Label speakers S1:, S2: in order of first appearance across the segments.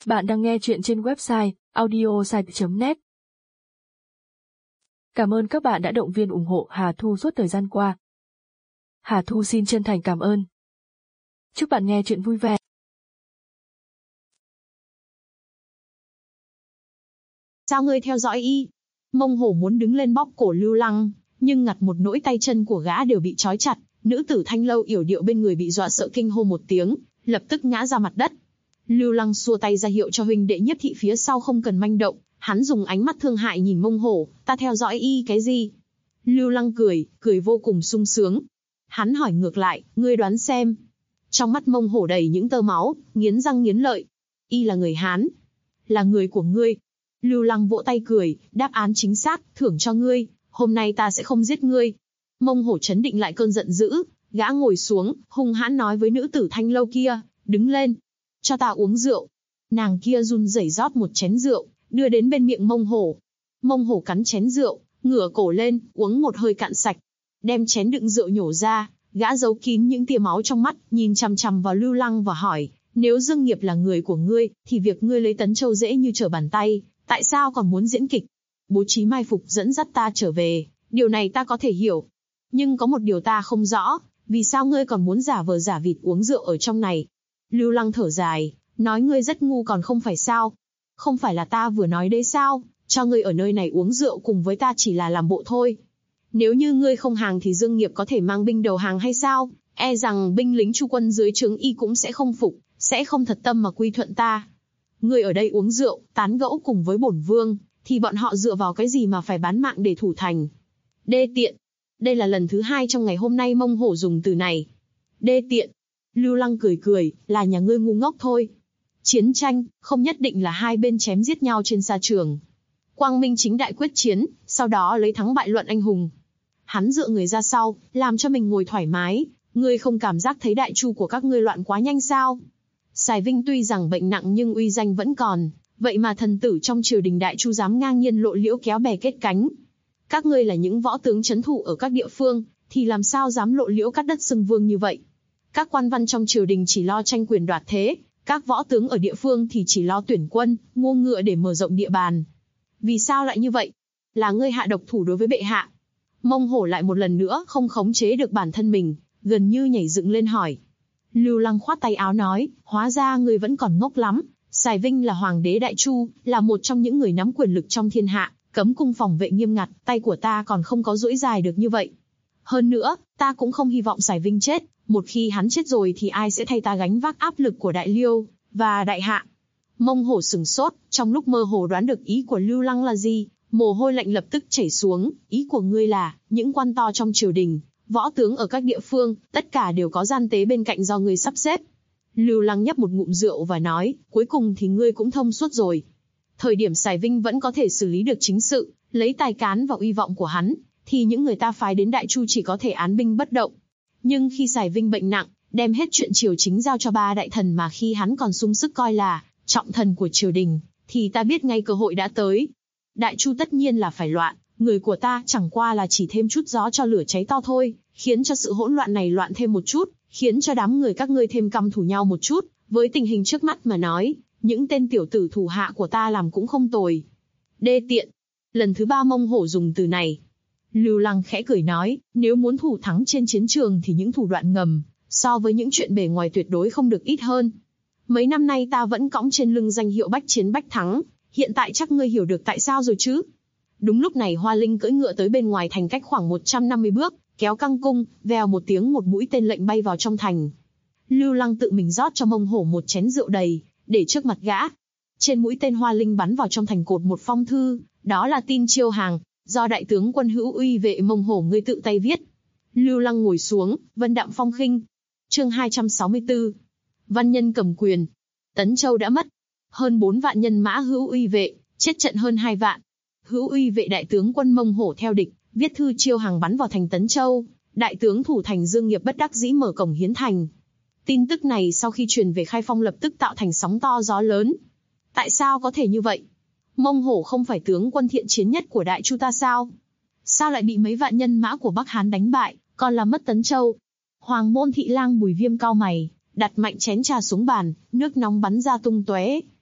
S1: Bạn đang nghe chuyện trên website audiosite.net. Cảm ơn các bạn đã động viên ủng hộ Hà Thu suốt thời gian qua. Hà Thu xin chân thành cảm ơn. Chúc bạn nghe chuyện vui vẻ.
S2: Sao ngươi theo dõi y? Mông Hổ muốn đứng lên bóp cổ Lưu Lăng, nhưng ngặt một nỗi tay chân của gã đều bị trói chặt. Nữ tử Thanh Lâu yểu điệu bên người bị dọa sợ kinh hô một tiếng, lập tức ngã ra mặt đất. Lưu Lăng xua tay ra hiệu cho huynh đệ Nhiếp Thị phía sau không cần manh động. Hắn dùng ánh mắt thương hại nhìn Mông Hổ, ta theo dõi y cái gì? Lưu Lăng cười vô cùng sung sướng. Hắn hỏi ngược lại, ngươi đoán xem. Trong mắt Mông Hổ đầy những tơ máu, nghiến răng nghiến lợi. Y là người Hán, là người của ngươi. Lưu Lăng vỗ tay cười, đáp án chính xác, thưởng cho ngươi, hôm nay ta sẽ không giết ngươi. Mông Hổ trấn định lại cơn giận dữ, gã ngồi xuống, hung hãn nói với nữ tử Thanh Lâu kia, đứng lên, cho ta uống rượu. Nàng kia run rẩy rót một chén rượu, đưa đến bên miệng Mông Hổ. Mông Hổ cắn chén rượu, ngửa cổ lên, uống một hơi cạn sạch. Đem chén đựng rượu nhổ ra, gã giấu kín những tia máu trong mắt, nhìn chằm chằm vào Lưu Lăng và hỏi, nếu Dương Nghiệp là người của ngươi, thì việc ngươi lấy Tấn Châu dễ như trở bàn tay, tại sao còn muốn diễn kịch? Bố trí mai phục dẫn dắt ta trở về, điều này ta có thể hiểu. Nhưng có một điều ta không rõ, vì sao ngươi còn muốn giả vờ giả vịt uống rượu ở trong này? Lưu Lăng thở dài, nói ngươi rất ngu còn không phải sao? Không phải là ta vừa nói đấy sao, cho ngươi ở nơi này uống rượu cùng với ta chỉ là làm bộ thôi. Nếu như ngươi không hàng thì Dương Nghiệp có thể mang binh đầu hàng hay sao? E rằng binh lính Chu quân dưới trướng y cũng sẽ không phục, sẽ không thật tâm mà quy thuận ta. Ngươi ở đây uống rượu, tán gẫu cùng với bổn vương, thì bọn họ dựa vào cái gì mà phải bán mạng để thủ thành? Đê tiện. Đây là lần thứ hai trong ngày hôm nay Mông Hổ dùng từ này. Đê tiện. Lưu Lăng cười, là nhà ngươi ngu ngốc thôi. Chiến tranh, không nhất định là hai bên chém giết nhau trên sa trường. Quang minh chính đại quyết chiến, sau đó lấy thắng bại luận anh hùng. Hắn dựa người ra sau, làm cho mình ngồi thoải mái. Ngươi không cảm giác thấy đại chu của các ngươi loạn quá nhanh sao? Sài Vinh tuy rằng bệnh nặng nhưng uy danh vẫn còn, vậy mà thần tử trong triều đình đại chu dám ngang nhiên lộ liễu kéo bè kết cánh. Các ngươi là những võ tướng trấn thủ ở các địa phương, thì làm sao dám lộ liễu cắt đất xưng vương như vậy? Các quan văn trong triều đình chỉ lo tranh quyền đoạt thế, các võ tướng ở địa phương thì chỉ lo tuyển quân, mua ngựa để mở rộng địa bàn. Vì sao lại như vậy? Là ngươi hạ độc thủ đối với bệ hạ. Mông Hổ lại một lần nữa không khống chế được bản thân mình, gần như nhảy dựng lên hỏi. Lưu Lăng khoát tay áo nói, hóa ra ngươi vẫn còn ngốc lắm. Sài Vinh là hoàng đế đại chu, là một trong những người nắm quyền lực trong thiên hạ, cấm cung phòng vệ nghiêm ngặt, tay của ta còn không có duỗi dài được như vậy. Hơn nữa, ta cũng không hy vọng Sài Vinh chết, một khi hắn chết rồi thì ai sẽ thay ta gánh vác áp lực của đại liêu và đại hạ? Mông Hổ sừng sốt, trong lúc mơ hồ đoán được ý của Lưu Lăng là gì, mồ hôi lạnh lập tức chảy xuống. Ý của ngươi là, những quan to trong triều đình, võ tướng ở các địa phương, tất cả đều có gian tế bên cạnh do ngươi sắp xếp. Lưu Lăng nhấp một ngụm rượu và nói, cuối cùng thì ngươi cũng thông suốt rồi. Thời điểm Sài Vinh vẫn có thể xử lý được chính sự, lấy tài cán và uy vọng của hắn, thì những người ta phái đến đại chu chỉ có thể án binh bất động. Nhưng khi Sài Vinh bệnh nặng, đem hết chuyện triều chính giao cho ba đại thần mà khi hắn còn sung sức coi là trọng thần của triều đình, thì ta biết ngay cơ hội đã tới. Đại chu tất nhiên là phải loạn, người của ta chẳng qua là chỉ thêm chút gió cho lửa cháy to thôi, khiến cho sự hỗn loạn này loạn thêm một chút, khiến cho đám người các ngươi thêm căm thù nhau một chút. Với tình hình trước mắt mà nói, những tên tiểu tử thủ hạ của ta làm cũng không tồi. Đê tiện. Lần thứ ba Mông Hổ dùng từ này. Lưu Lăng khẽ cười nói, nếu muốn thủ thắng trên chiến trường thì những thủ đoạn ngầm, so với những chuyện bề ngoài tuyệt đối không được ít hơn. Mấy năm nay ta vẫn cõng trên lưng danh hiệu bách chiến bách thắng, hiện tại chắc ngươi hiểu được tại sao rồi chứ? Đúng lúc này Hoa Linh cưỡi ngựa tới bên ngoài thành cách khoảng 150 bước, kéo căng cung, vèo một tiếng một mũi tên lệnh bay vào trong thành. Lưu Lăng tự mình rót cho Mông Hổ một chén rượu đầy, để trước mặt gã. Trên mũi tên Hoa Linh bắn vào trong thành cột một phong thư, đó là tin chiêu hàng, do đại tướng quân hữu uy vệ Mông Hổ ngươi tự tay viết. Lưu Lăng ngồi xuống, vân đạm phong khinh. Chương 264. Văn nhân cầm quyền. Tấn Châu đã mất. Hơn 4 vạn nhân mã hữu uy vệ, chết trận hơn 2 vạn. Hữu uy vệ đại tướng quân Mông Hổ theo địch, viết thư chiêu hàng bắn vào thành Tấn Châu. Đại tướng thủ thành Dương Nghiệp bất đắc dĩ mở cổng hiến thành. Tin tức này sau khi truyền về Khai Phong lập tức tạo thành sóng to gió lớn. Tại sao có thể như vậy? Mông Hổ không phải tướng quân thiện chiến nhất của đại chu ta sao? Sao lại bị mấy vạn nhân mã của Bắc Hán đánh bại, còn làm mất Tấn Châu? Hoàng môn thị lang Bùi Viêm cau mày, đặt mạnh chén trà xuống bàn, nước nóng bắn ra tung tóe.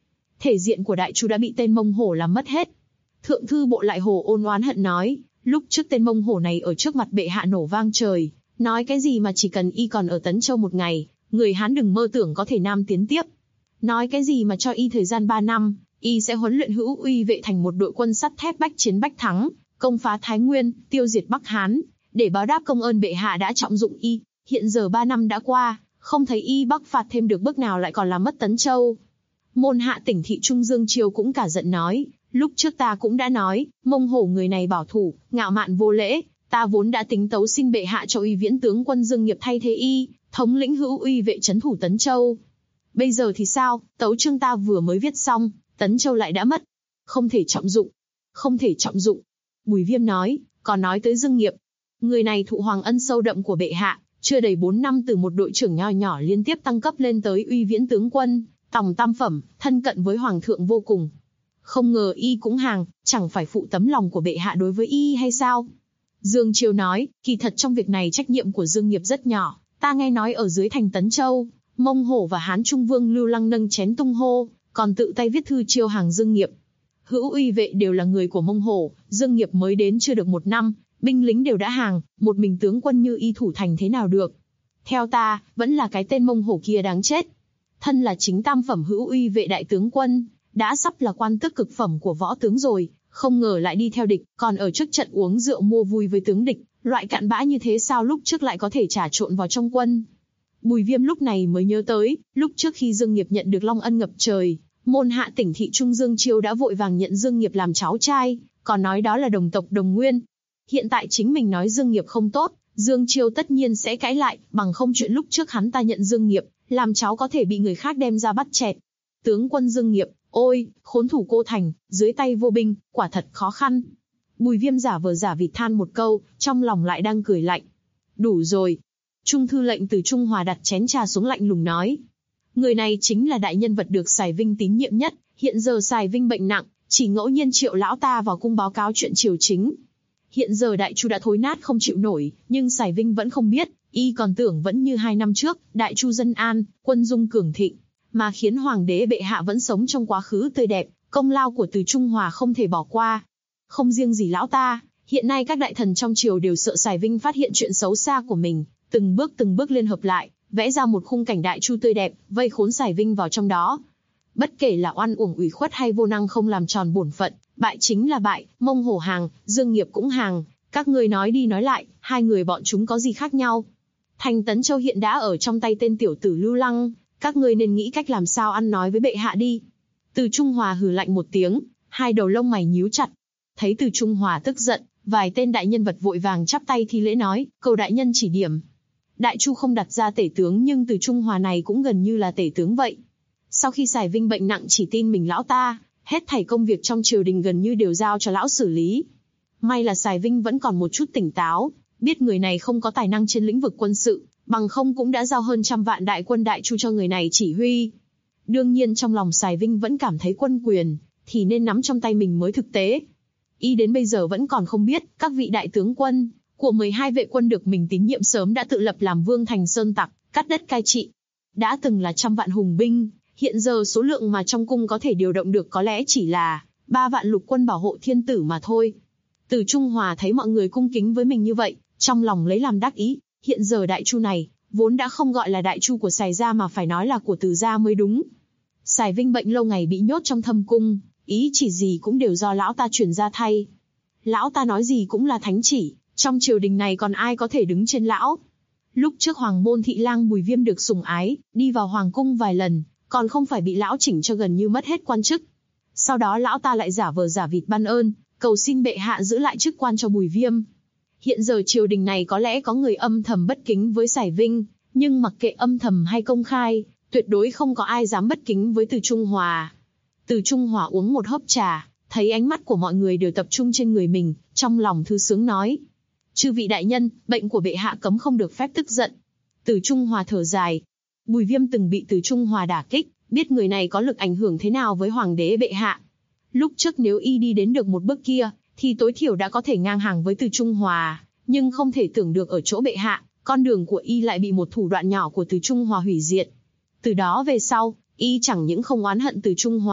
S2: thể diện của Đại Chu đã bị tên Mông Hổ làm mất hết. Thượng thư bộ lại Hồ Ôn oán hận nói, lúc trước tên Mông Hổ này ở trước mặt bệ hạ nổ vang trời, nói cái gì mà chỉ cần y còn ở Tấn Châu một ngày, người Hán đừng mơ tưởng có thể nam tiến tiếp. Nói cái gì mà cho y thời gian 3 năm, y sẽ huấn luyện Hữu Uy vệ thành một đội quân sắt thép bách chiến bách thắng, công phá Thái Nguyên, tiêu diệt Bắc Hán, để báo đáp công ơn bệ hạ đã trọng dụng y. Hiện giờ 3 năm đã qua, không thấy y bắc phạt thêm được bước nào lại còn làm mất Tấn Châu. Môn hạ Tỉnh thị Trung Dương Chiêu cũng cả giận nói, lúc trước ta cũng đã nói, Mông Hổ người này bảo thủ, ngạo mạn vô lễ, ta vốn đã tính tấu xin bệ hạ cho uy viễn tướng quân Dương Nghiệp thay thế y, thống lĩnh Hữu Uy vệ trấn thủ Tấn Châu. Bây giờ thì sao, tấu chương ta vừa mới viết xong, Tấn Châu lại đã mất. Không thể trọng dụng. Không thể trọng dụng. Bùi Viêm nói, còn nói tới Dương Nghiệp. Người này thụ hoàng ân sâu đậm của bệ hạ, chưa đầy 4 năm từ một đội trưởng nho nhỏ liên tiếp tăng cấp lên tới uy viễn tướng quân, tòng tam phẩm, thân cận với hoàng thượng vô cùng. Không ngờ y cũng hàng, chẳng phải phụ tấm lòng của bệ hạ đối với y hay sao? Dương Chiêu nói, kỳ thật trong việc này trách nhiệm của Dương Nghiệp rất nhỏ, ta nghe nói ở dưới thành Tấn Châu, Mông Hổ và Hán Trung Vương Lưu Lăng nâng chén tung hô, còn tự tay viết thư chiêu hàng Dương Nghiệp. Hữu Uy vệ đều là người của Mông Hổ, Dương Nghiệp mới đến chưa được 1 năm, binh lính đều đã hàng, một mình tướng quân như y thủ thành thế nào được? Theo ta, vẫn là cái tên Mông Hổ kia đáng chết. Thân là chính tam phẩm Hữu Uy vệ đại tướng quân, đã sắp là quan tước cực phẩm của võ tướng rồi, không ngờ lại đi theo địch, còn ở trước trận uống rượu mua vui với tướng địch, loại cặn bã như thế sao lúc trước lại có thể trà trộn vào trong quân? Bùi Viêm lúc này mới nhớ tới, lúc trước khi Dương Nghiệp nhận được long ân ngập trời, môn hạ Tỉnh thị Trung Dương Chiêu đã vội vàng nhận Dương Nghiệp làm cháu trai, còn nói đó là đồng tộc đồng nguyên. Hiện tại chính mình nói Dương Nghiệp không tốt, Dương Chiêu tất nhiên sẽ cãi lại, bằng không chuyện lúc trước hắn ta nhận Dương Nghiệp, làm cháu có thể bị người khác đem ra bắt chẹt. Tướng quân Dương Nghiệp, ôi, khốn thủ cô thành, dưới tay vô binh, quả thật khó khăn. Bùi Viêm giả vờ giả vịt than một câu, trong lòng lại đang cười lạnh. Đủ rồi. Trung thư lệnh Từ Trung Hòa đặt chén trà xuống lạnh lùng nói. Người này chính là đại nhân vật được Sài Vinh tín nhiệm nhất, hiện giờ Sài Vinh bệnh nặng, chỉ ngẫu nhiên triệu lão ta vào cung báo cáo chuyện triều chính. Hiện giờ Đại Chu đã thối nát không chịu nổi, nhưng Sài Vinh vẫn không biết, y còn tưởng vẫn như 2 năm trước, Đại Chu dân an, quân dung cường thịnh, mà khiến hoàng đế bệ hạ vẫn sống trong quá khứ tươi đẹp, công lao của Từ Trung Hòa không thể bỏ qua. Không riêng gì lão ta, hiện nay các đại thần trong triều đều sợ Sài Vinh phát hiện chuyện xấu xa của mình, từng bước liên hợp lại, vẽ ra một khung cảnh Đại Chu tươi đẹp, vây khốn Sài Vinh vào trong đó. Bất kể là oan uổng ủy khuất hay vô năng không làm tròn bổn phận, bại chính là bại, Mông Hổ hàng, Dương Nghiệp cũng hàng, các ngươi nói đi nói lại, hai người bọn chúng có gì khác nhau? Thành Tấn Châu hiện đã ở trong tay tên tiểu tử Lưu Lăng, các ngươi nên nghĩ cách làm sao ăn nói với bệ hạ đi. Từ Trung Hòa hừ lạnh một tiếng, hai đầu lông mày nhíu chặt. Thấy Từ Trung Hòa tức giận, vài tên đại nhân vật vội vàng chắp tay thi lễ nói, cầu đại nhân chỉ điểm. Đại Chu không đặt ra tể tướng nhưng Từ Trung Hòa này cũng gần như là tể tướng vậy. Sau khi Sài Vinh bệnh nặng chỉ tin mình lão ta, hết thảy công việc trong triều đình gần như đều giao cho lão xử lý. May là Sài Vinh vẫn còn một chút tỉnh táo, biết người này không có tài năng trên lĩnh vực quân sự, bằng không cũng đã giao hơn 100 vạn đại quân Đại Chu cho người này chỉ huy. Đương nhiên trong lòng Sài Vinh vẫn cảm thấy quân quyền thì nên nắm trong tay mình mới thực tế. Y đến bây giờ vẫn còn không biết, các vị đại tướng quân của 12 vệ quân được mình tín nhiệm sớm đã tự lập làm vương thành sơn tặc, cắt đất cai trị. Đã từng là 100 vạn hùng binh, hiện giờ số lượng mà trong cung có thể điều động được có lẽ chỉ là 3 vạn lục quân bảo hộ thiên tử mà thôi. Từ Trung Hòa thấy mọi người cung kính với mình như vậy, trong lòng lấy làm đắc ý. Hiện giờ Đại Chu này, vốn đã không gọi là Đại Chu của Sài gia mà phải nói là của Từ gia mới đúng. Sài Vinh bệnh lâu ngày bị nhốt trong thâm cung, ý chỉ gì cũng đều do lão ta truyền ra thay. Lão ta nói gì cũng là thánh chỉ, trong triều đình này còn ai có thể đứng trên lão. Lúc trước Hoàng môn thị lang Bùi Viêm được sủng ái, đi vào hoàng cung vài lần, còn không phải bị lão chỉnh cho gần như mất hết quan chức. Sau đó lão ta lại giả vờ giả vịt ban ơn, cầu xin bệ hạ giữ lại chức quan cho Bùi Viêm. Hiện giờ triều đình này có lẽ có người âm thầm bất kính với Sài Vinh, nhưng mặc kệ âm thầm hay công khai, tuyệt đối không có ai dám bất kính với Từ Trung Hòa. Từ Trung Hòa uống một hớp trà, thấy ánh mắt của mọi người đều tập trung trên người mình, trong lòng thư sướng nói. Chư vị đại nhân, bệnh của bệ hạ cấm không được phép tức giận. Từ Trung Hòa thở dài. Bùi Viêm từng bị Từ Trung Hòa đả kích, biết người này có lực ảnh hưởng thế nào với hoàng đế bệ hạ. Lúc trước nếu y đi đến được một bước kia, thì tối thiểu đã có thể ngang hàng với Từ Trung Hòa, nhưng không thể tưởng được ở chỗ bệ hạ, con đường của y lại bị một thủ đoạn nhỏ của Từ Trung Hòa hủy diệt. Từ đó về sau, y chẳng những không oán hận Từ Trung Hòa,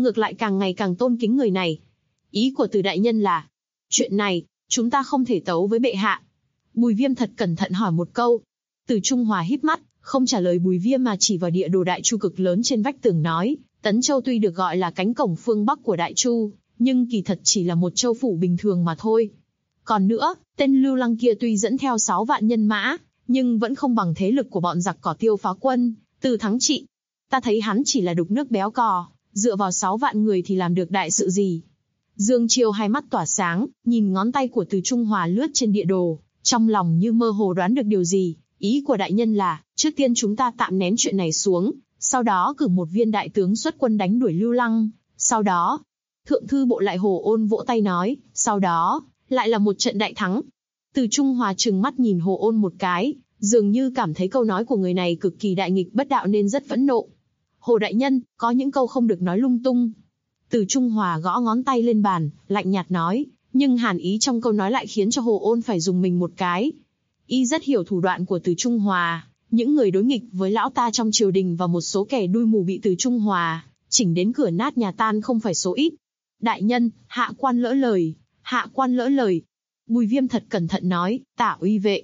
S2: ngược lại càng ngày càng tôn kính người này. Ý của Từ đại nhân là, chuyện này, chúng ta không thể tấu với bệ hạ. Bùi Viêm thật cẩn thận hỏi một câu. Từ Trung Hòa híp mắt, không trả lời Bùi Viêm mà chỉ vào địa đồ Đại Chu cực lớn trên vách tường nói, Tấn Châu tuy được gọi là cánh cổng phương Bắc của Đại Chu, nhưng kỳ thật chỉ là một châu phủ bình thường mà thôi. Còn nữa, tên Lưu Lăng kia tuy dẫn theo 6 vạn nhân mã, nhưng vẫn không bằng thế lực của bọn giặc cỏ Tiêu Phá Quân, Từ Thắng Trị. Ta thấy hắn chỉ là đục nước béo cò, dựa vào 6 vạn người thì làm được đại sự gì. Dương Chiêu hai mắt tỏa sáng, nhìn ngón tay của Từ Trung Hòa lướt trên địa đồ, trong lòng như mơ hồ đoán được điều gì. Ý của đại nhân là, trước tiên chúng ta tạm nén chuyện này xuống, sau đó cử một viên đại tướng xuất quân đánh đuổi Lưu Lăng, sau đó, Thượng thư bộ lại Hồ Ôn vỗ tay nói, sau đó, lại là một trận đại thắng. Từ Trung Hòa trừng mắt nhìn Hồ Ôn một cái, dường như cảm thấy câu nói của người này cực kỳ đại nghịch bất đạo nên rất phẫn nộ. Hồ đại nhân, có những câu không được nói lung tung. Từ Trung Hòa gõ ngón tay lên bàn, lạnh nhạt nói, nhưng hàn ý trong câu nói lại khiến cho Hồ Ôn phải dùng mình một cái. Y rất hiểu thủ đoạn của Từ Trung Hòa, những người đối nghịch với lão ta trong triều đình và một số kẻ đuôi mù bị Từ Trung Hòa chỉnh đến cửa nát nhà tan không phải số ít. Đại nhân, hạ quan lỡ lời, hạ quan lỡ lời. Bùi Viêm thật cẩn thận nói, Tả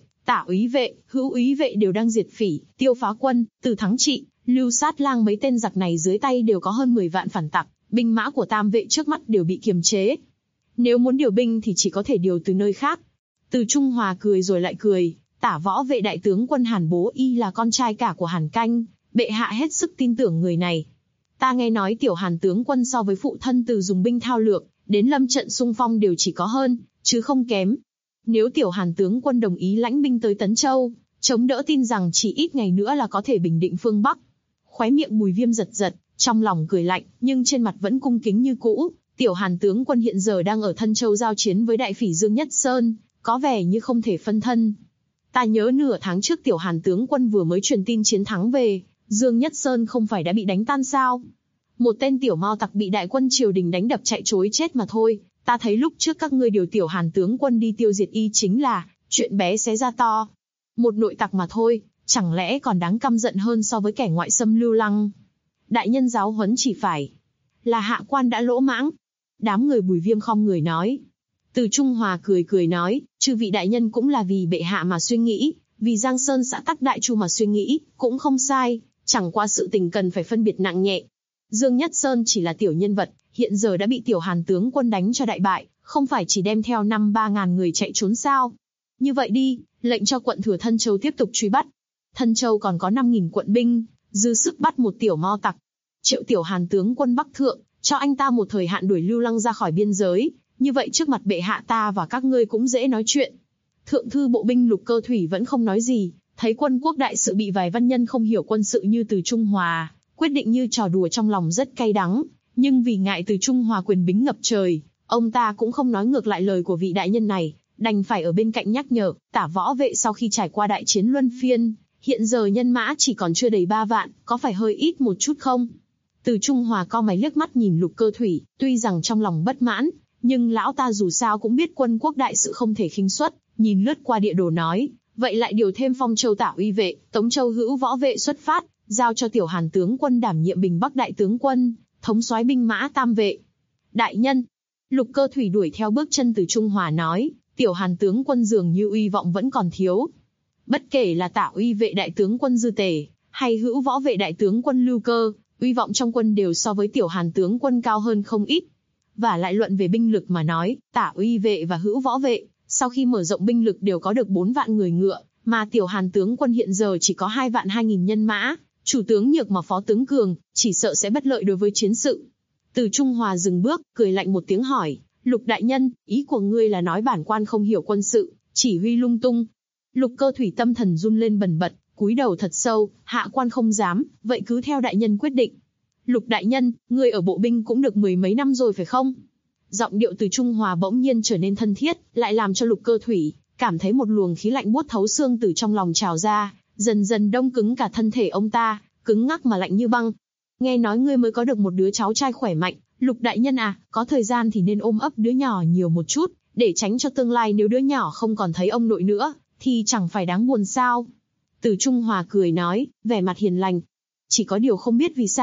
S2: úy vệ, Hữu úy vệ đều đang diệt phỉ, Tiêu Phá Quân, Từ Thắng Trị, Lưu Sát Lang mấy tên giặc này dưới tay đều có hơn 10 vạn phản tặc, binh mã của Tam vệ trước mắt đều bị kiềm chế. Nếu muốn điều binh thì chỉ có thể điều từ nơi khác. Từ Trung Hòa cười rồi lại cười, Tả võ vệ đại tướng quân Hàn Bố Y là con trai cả của Hàn Canh, bệ hạ hết sức tin tưởng người này. Ta nghe nói tiểu Hàn tướng quân so với phụ thân từ dùng binh thao lược, đến lâm trận xung phong đều chỉ có hơn, chứ không kém. Nếu tiểu Hàn tướng quân đồng ý lãnh binh tới Tấn Châu, chống đỡ tin rằng chỉ ít ngày nữa là có thể bình định phương Bắc. Khóe miệng Bùi Viêm giật giật, trong lòng cười lạnh, nhưng trên mặt vẫn cung kính như cũ. Tiểu Hàn tướng quân hiện giờ đang ở Thân Châu giao chiến với đại phỉ Dương Nhất Sơn, có vẻ như không thể phân thân. Ta nhớ nửa tháng trước tiểu Hàn tướng quân vừa mới truyền tin chiến thắng về, Dương Nhất Sơn không phải đã bị đánh tan sao? Một tên tiểu mao tặc bị đại quân triều đình đánh đập chạy trối chết mà thôi. Ta thấy lúc trước các ngươi điều tiểu Hàn tướng quân đi tiêu diệt y chính là chuyện bé xé ra to. Một nội tặc mà thôi, chẳng lẽ còn đáng căm giận hơn so với kẻ ngoại xâm Lưu Lăng? Đại nhân giáo huấn chỉ phải là hạ quan đã lỗ mãng. Đám người Bùi Viêm khom người nói. Từ Trung Hòa cười nói, chư vị đại nhân cũng là vì bệ hạ mà suy nghĩ, vì Giang Sơn xã tắc Đại Chu mà suy nghĩ, cũng không sai, chẳng qua sự tình cần phải phân biệt nặng nhẹ. Dương Nhất Sơn chỉ là tiểu nhân vật, hiện giờ đã bị tiểu Hàn tướng quân đánh cho đại bại, không phải chỉ đem theo 3.000 người chạy trốn sao? Như vậy đi, lệnh cho quận thừa Thân Châu tiếp tục truy bắt. Thân Châu còn có 5.000 quận binh, dư sức bắt một tiểu mao tặc. Triệu tiểu Hàn tướng quân Bắc Thượng, cho anh ta một thời hạn đuổi Lưu Lăng ra khỏi biên giới, như vậy trước mặt bệ hạ ta và các ngươi cũng dễ nói chuyện. Thượng thư bộ binh Lục Cơ Thủy vẫn không nói gì, thấy quân quốc đại sự bị vài văn nhân không hiểu quân sự như Từ Trung Hòa quyết định như trò đùa trong lòng rất cay đắng, nhưng vì ngại Từ Trung Hòa quyền bính ngập trời, ông ta cũng không nói ngược lại lời của vị đại nhân này, đành phải ở bên cạnh nhắc nhở. Tả võ vệ sau khi trải qua đại chiến luân phiên, hiện giờ nhân mã chỉ còn chưa đầy 3 vạn, có phải hơi ít một chút không? Từ Trung Hòa cau mày liếc mắt nhìn Lục Cơ Thủy, tuy rằng trong lòng bất mãn, nhưng lão ta dù sao cũng biết quân quốc đại sự không thể khinh suất, nhìn lướt qua địa đồ nói, vậy lại điều thêm Phong Châu Tả uy vệ, Tống Châu Hữu võ vệ xuất phát, giao cho tiểu Hàn tướng quân đảm nhiệm Bình Bắc đại tướng quân, thống soái binh mã Tam vệ. Đại nhân, Lục Cơ Thủy đuổi theo bước chân Từ Trung Hòa nói, tiểu Hàn tướng quân dường như uy vọng vẫn còn thiếu. Bất kể là Tả uy vệ đại tướng quân Dư Tề, hay Hữu võ vệ đại tướng quân Lưu Cơ, uy vọng trong quân đều so với tiểu Hàn tướng quân cao hơn không ít. Và lại luận về binh lực mà nói, Tả uy vệ và Hữu võ vệ, sau khi mở rộng binh lực đều có được 4 vạn người ngựa, mà tiểu Hàn tướng quân hiện giờ chỉ có 2 vạn 2.000 nhân mã, chủ tướng nhược mà phó tướng cường, chỉ sợ sẽ bất lợi đối với chiến sự. Từ Trung Hòa dừng bước, cười lạnh một tiếng hỏi, Lục đại nhân, ý của ngươi là nói bản quan không hiểu quân sự, chỉ huy lung tung. Lục Cơ Thủy tâm thần run lên bần bật, cúi đầu thật sâu, hạ quan không dám, vậy cứ theo đại nhân quyết định. Lục đại nhân, ngươi ở bộ binh cũng được 10 mấy năm rồi phải không? Giọng điệu Từ Trung Hòa bỗng nhiên trở nên thân thiết, lại làm cho Lục Cơ Thủy cảm thấy một luồng khí lạnh buốt thấu xương từ trong lòng trào ra, dần dần đông cứng cả thân thể ông ta, cứng ngắc mà lạnh như băng. Nghe nói ngươi mới có được một đứa cháu trai khỏe mạnh, Lục đại nhân à, có thời gian thì nên ôm ấp đứa nhỏ nhiều một chút, để tránh cho tương lai nếu đứa nhỏ không còn thấy ông nội nữa, thì chẳng phải đáng buồn sao? Từ Trung Hòa cười nói, vẻ mặt hiền lành. Chỉ có điều không biết vì sao,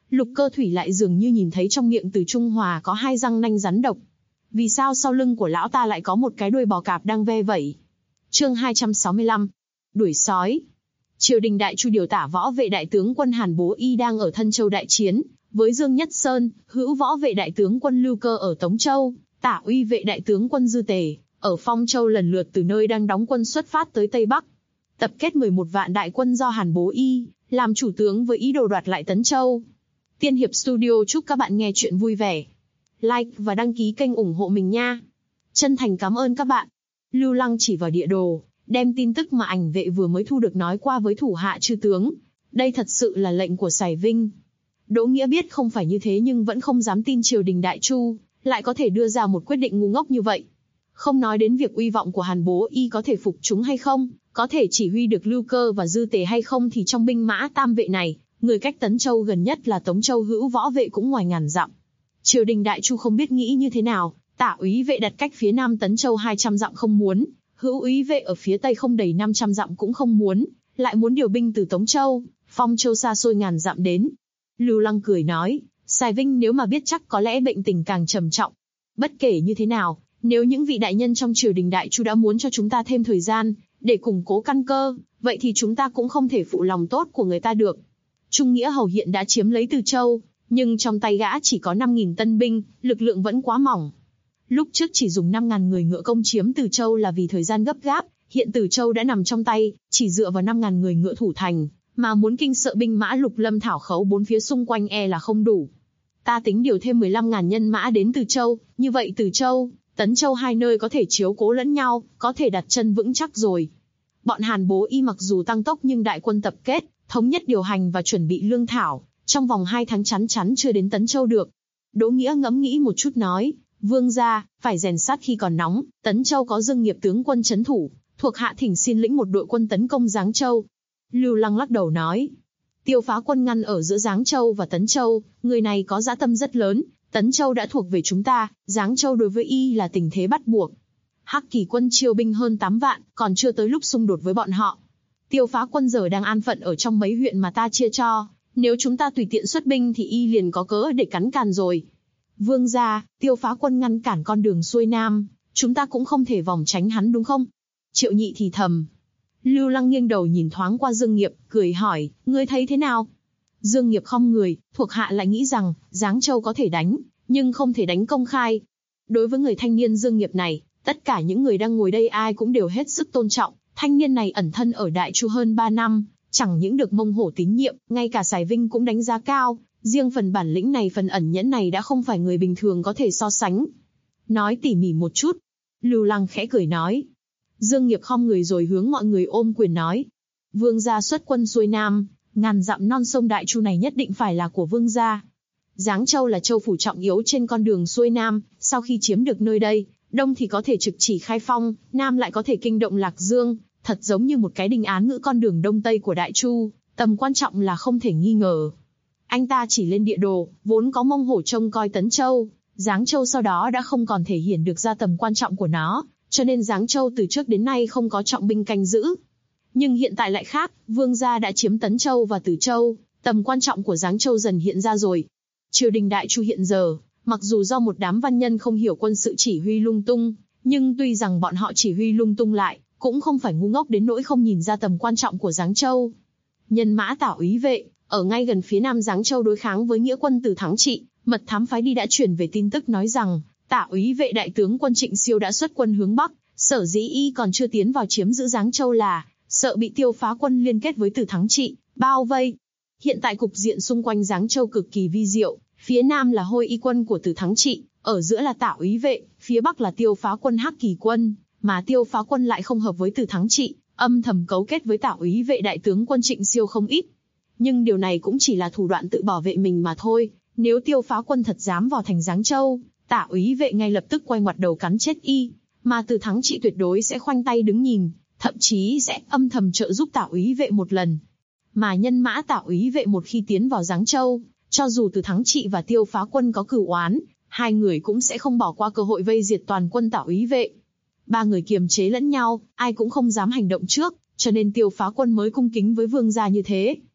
S2: Lục Cơ Thủy lại dường như nhìn thấy trong miệng Từ Trung Hòa có hai răng nanh rắn độc. Vì sao sau lưng của lão ta lại có một cái đuôi bò cạp đang ve vẩy? Chương 265. Đuổi sói. Triều đình Đại Chu điều tả võ vệ đại tướng quân Hàn Bố Y đang ở Thân Châu đại chiến với Dương Nhất Sơn, hữu võ vệ đại tướng quân Lưu Cơ ở Tống Châu, tả uy vệ đại tướng quân Dư Tề ở Phong Châu lần lượt từ nơi đang đóng quân xuất phát tới Tây Bắc. Tập kết 11 vạn đại quân do Hàn Bố Y làm chủ tướng với ý đồ đoạt lại Tấn Châu. Tiên Hiệp Studio chúc các bạn nghe chuyện vui vẻ. Like và đăng ký kênh ủng hộ mình nha. Chân thành cảm ơn các bạn. Lưu Lăng chỉ vào địa đồ, đem tin tức mà ảnh vệ vừa mới thu được nói qua với thủ hạ chư tướng. Đây thật sự là lệnh của Sài Vinh. Đỗ Nghĩa biết không phải như thế nhưng vẫn không dám tin triều đình Đại Chu lại có thể đưa ra một quyết định ngu ngốc như vậy. Không nói đến việc uy vọng của Hàn Bố Y có thể phục chúng hay không, có thể chỉ huy được Lưu Cơ và Dư Tề hay không thì trong binh mã tam vệ này, người cách Tấn Châu gần nhất là Tống Châu hữu võ vệ cũng ngoài ngàn dặm. Triều đình Đại Chu không biết nghĩ như thế nào, tả úy vệ đặt cách phía nam Tấn Châu 200 dặm không muốn, hữu úy vệ ở phía tây không đầy 500 dặm cũng không muốn, lại muốn điều binh từ Tống Châu, Phong Châu xa xôi ngàn dặm đến. Lưu Lăng cười nói, Sài Vinh nếu mà biết chắc có lẽ bệnh tình càng trầm trọng. Bất kể như thế nào, nếu những vị đại nhân trong triều đình Đại Chu đã muốn cho chúng ta thêm thời gian để củng cố căn cơ, vậy thì chúng ta cũng không thể phụ lòng tốt của người ta được. Trung Nghĩa Hầu hiện đã chiếm lấy Từ Châu, nhưng trong tay gã chỉ có 5.000 tân binh, lực lượng vẫn quá mỏng. Lúc trước chỉ dùng 5.000 người ngựa công chiếm Từ Châu là vì thời gian gấp gáp, hiện Từ Châu đã nằm trong tay, chỉ dựa vào 5.000 người ngựa thủ thành, mà muốn kinh sợ binh mã Lục Lâm thảo khấu bốn phía xung quanh e là không đủ. Ta tính điều thêm 15.000 nhân mã đến Từ Châu, như vậy Từ Châu, Tấn Châu hai nơi có thể chiếu cố lẫn nhau, có thể đặt chân vững chắc rồi. Bọn Hàn Bố Y mặc dù tăng tốc nhưng đại quân tập kết, thống nhất điều hành và chuẩn bị lương thảo, trong vòng 2 tháng chắn chắn chưa đến Tấn Châu được. Đỗ Nghĩa ngẫm nghĩ một chút nói, vương gia, phải rèn sắt khi còn nóng, Tấn Châu có Dương Nghiệp tướng quân trấn thủ, thuộc hạ thỉnh xin lĩnh một đội quân tấn công Giáng Châu. Lưu Lăng lắc đầu nói, Tiêu Phá quân ngăn ở giữa Giáng Châu và Tấn Châu, người này có dã tâm rất lớn, Tấn Châu đã thuộc về chúng ta, Giáng Châu đối với y là tình thế bắt buộc. Hắc Kỳ quân chiêu binh hơn 8 vạn, còn chưa tới lúc xung đột với bọn họ. Tiêu Phá quân giờ đang an phận ở trong mấy huyện mà ta chia cho, nếu chúng ta tùy tiện xuất binh thì y liền có cớ để cắn càn rồi. Vương gia, Tiêu Phá quân ngăn cản con đường xuôi nam, chúng ta cũng không thể vòng tránh hắn đúng không? Triệu Nhị thì thầm. Lưu Lăng nghiêng đầu nhìn thoáng qua Dương Nghiệp, cười hỏi, ngươi thấy thế nào? Dương Nghiệp khom người, thuộc hạ lại nghĩ rằng, Giáng Châu có thể đánh, nhưng không thể đánh công khai. Đối với người thanh niên Dương Nghiệp này, tất cả những người đang ngồi đây ai cũng đều hết sức tôn trọng. Thanh niên này ẩn thân ở Đại Chu hơn 3 năm, chẳng những được Mông Hổ tín nhiệm, ngay cả Sài Vinh cũng đánh giá cao. Riêng phần bản lĩnh này, phần ẩn nhẫn này đã không phải người bình thường có thể so sánh. Nói tỉ mỉ một chút. Lưu Lăng khẽ cười nói. Dương Nghiệp khom người rồi hướng mọi người ôm quyền nói. Vương gia xuất quân xuôi nam, ngàn dặm non sông Đại Chu này nhất định phải là của vương gia. Giáng Châu là châu phủ trọng yếu trên con đường xuôi nam, sau khi chiếm được nơi đây, đông thì có thể trực chỉ Khai Phong, nam lại có thể kinh động Lạc Dương, thật giống như một cái đình án ngữ con đường đông tây của Đại Chu, tầm quan trọng là không thể nghi ngờ. Anh ta chỉ lên địa đồ, vốn có Mông Hổ trông coi Tấn Châu, Giáng Châu sau đó đã không còn thể hiện được ra tầm quan trọng của nó, cho nên Giáng Châu từ trước đến nay không có trọng binh canh giữ. Nhưng hiện tại lại khác, vương gia đã chiếm Tấn Châu và Từ Châu, tầm quan trọng của Giáng Châu dần hiện ra rồi. Triều đình Đại Chu hiện giờ, mặc dù do một đám văn nhân không hiểu quân sự chỉ huy lung tung, nhưng tuy rằng bọn họ chỉ huy lung tung lại, cũng không phải ngu ngốc đến nỗi không nhìn ra tầm quan trọng của Giáng Châu. Nhân mã tả úy vệ, ở ngay gần phía nam Giáng Châu đối kháng với nghĩa quân từ Thắng Trị, mật thám phái đi đã truyền về tin tức nói rằng, tả úy vệ đại tướng quân Trịnh Siêu đã xuất quân hướng Bắc, sở dĩ y còn chưa tiến vào chiếm giữ Giáng Châu là, sợ bị Tiêu Phá quân liên kết với từ Thắng Trị, bao vây. Hiện tại cục diện xung quanh Giáng Châu cực kỳ vi diệu, phía nam là Hôi Y quân của từ Thắng Trị, ở giữa là tả úy vệ, phía bắc là Tiêu Phá quân Hắc Kỳ quân, mà Tiêu Phá quân lại không hợp với từ Thắng Trị, âm thầm cấu kết với tả úy vệ đại tướng quân Trịnh Siêu không ít. Nhưng điều này cũng chỉ là thủ đoạn tự bảo vệ mình mà thôi, nếu Tiêu Phá quân thật dám vào thành Giáng Châu, tả úy vệ ngay lập tức quay ngoặt đầu cắn chết y, mà từ Thắng Trị tuyệt đối sẽ khoanh tay đứng nhìn, thậm chí sẽ âm thầm trợ giúp tả úy vệ một lần. Mà nhân mã tả úy vệ một khi tiến vào Giáng Châu, cho dù từ Thắng Trị và Tiêu Phá quân có cửu oán, hai người cũng sẽ không bỏ qua cơ hội vây diệt toàn quân tả úy vệ. Ba người kiềm chế lẫn nhau, ai cũng không dám hành động trước, cho nên Tiêu Phá quân mới cung kính với vương gia như thế.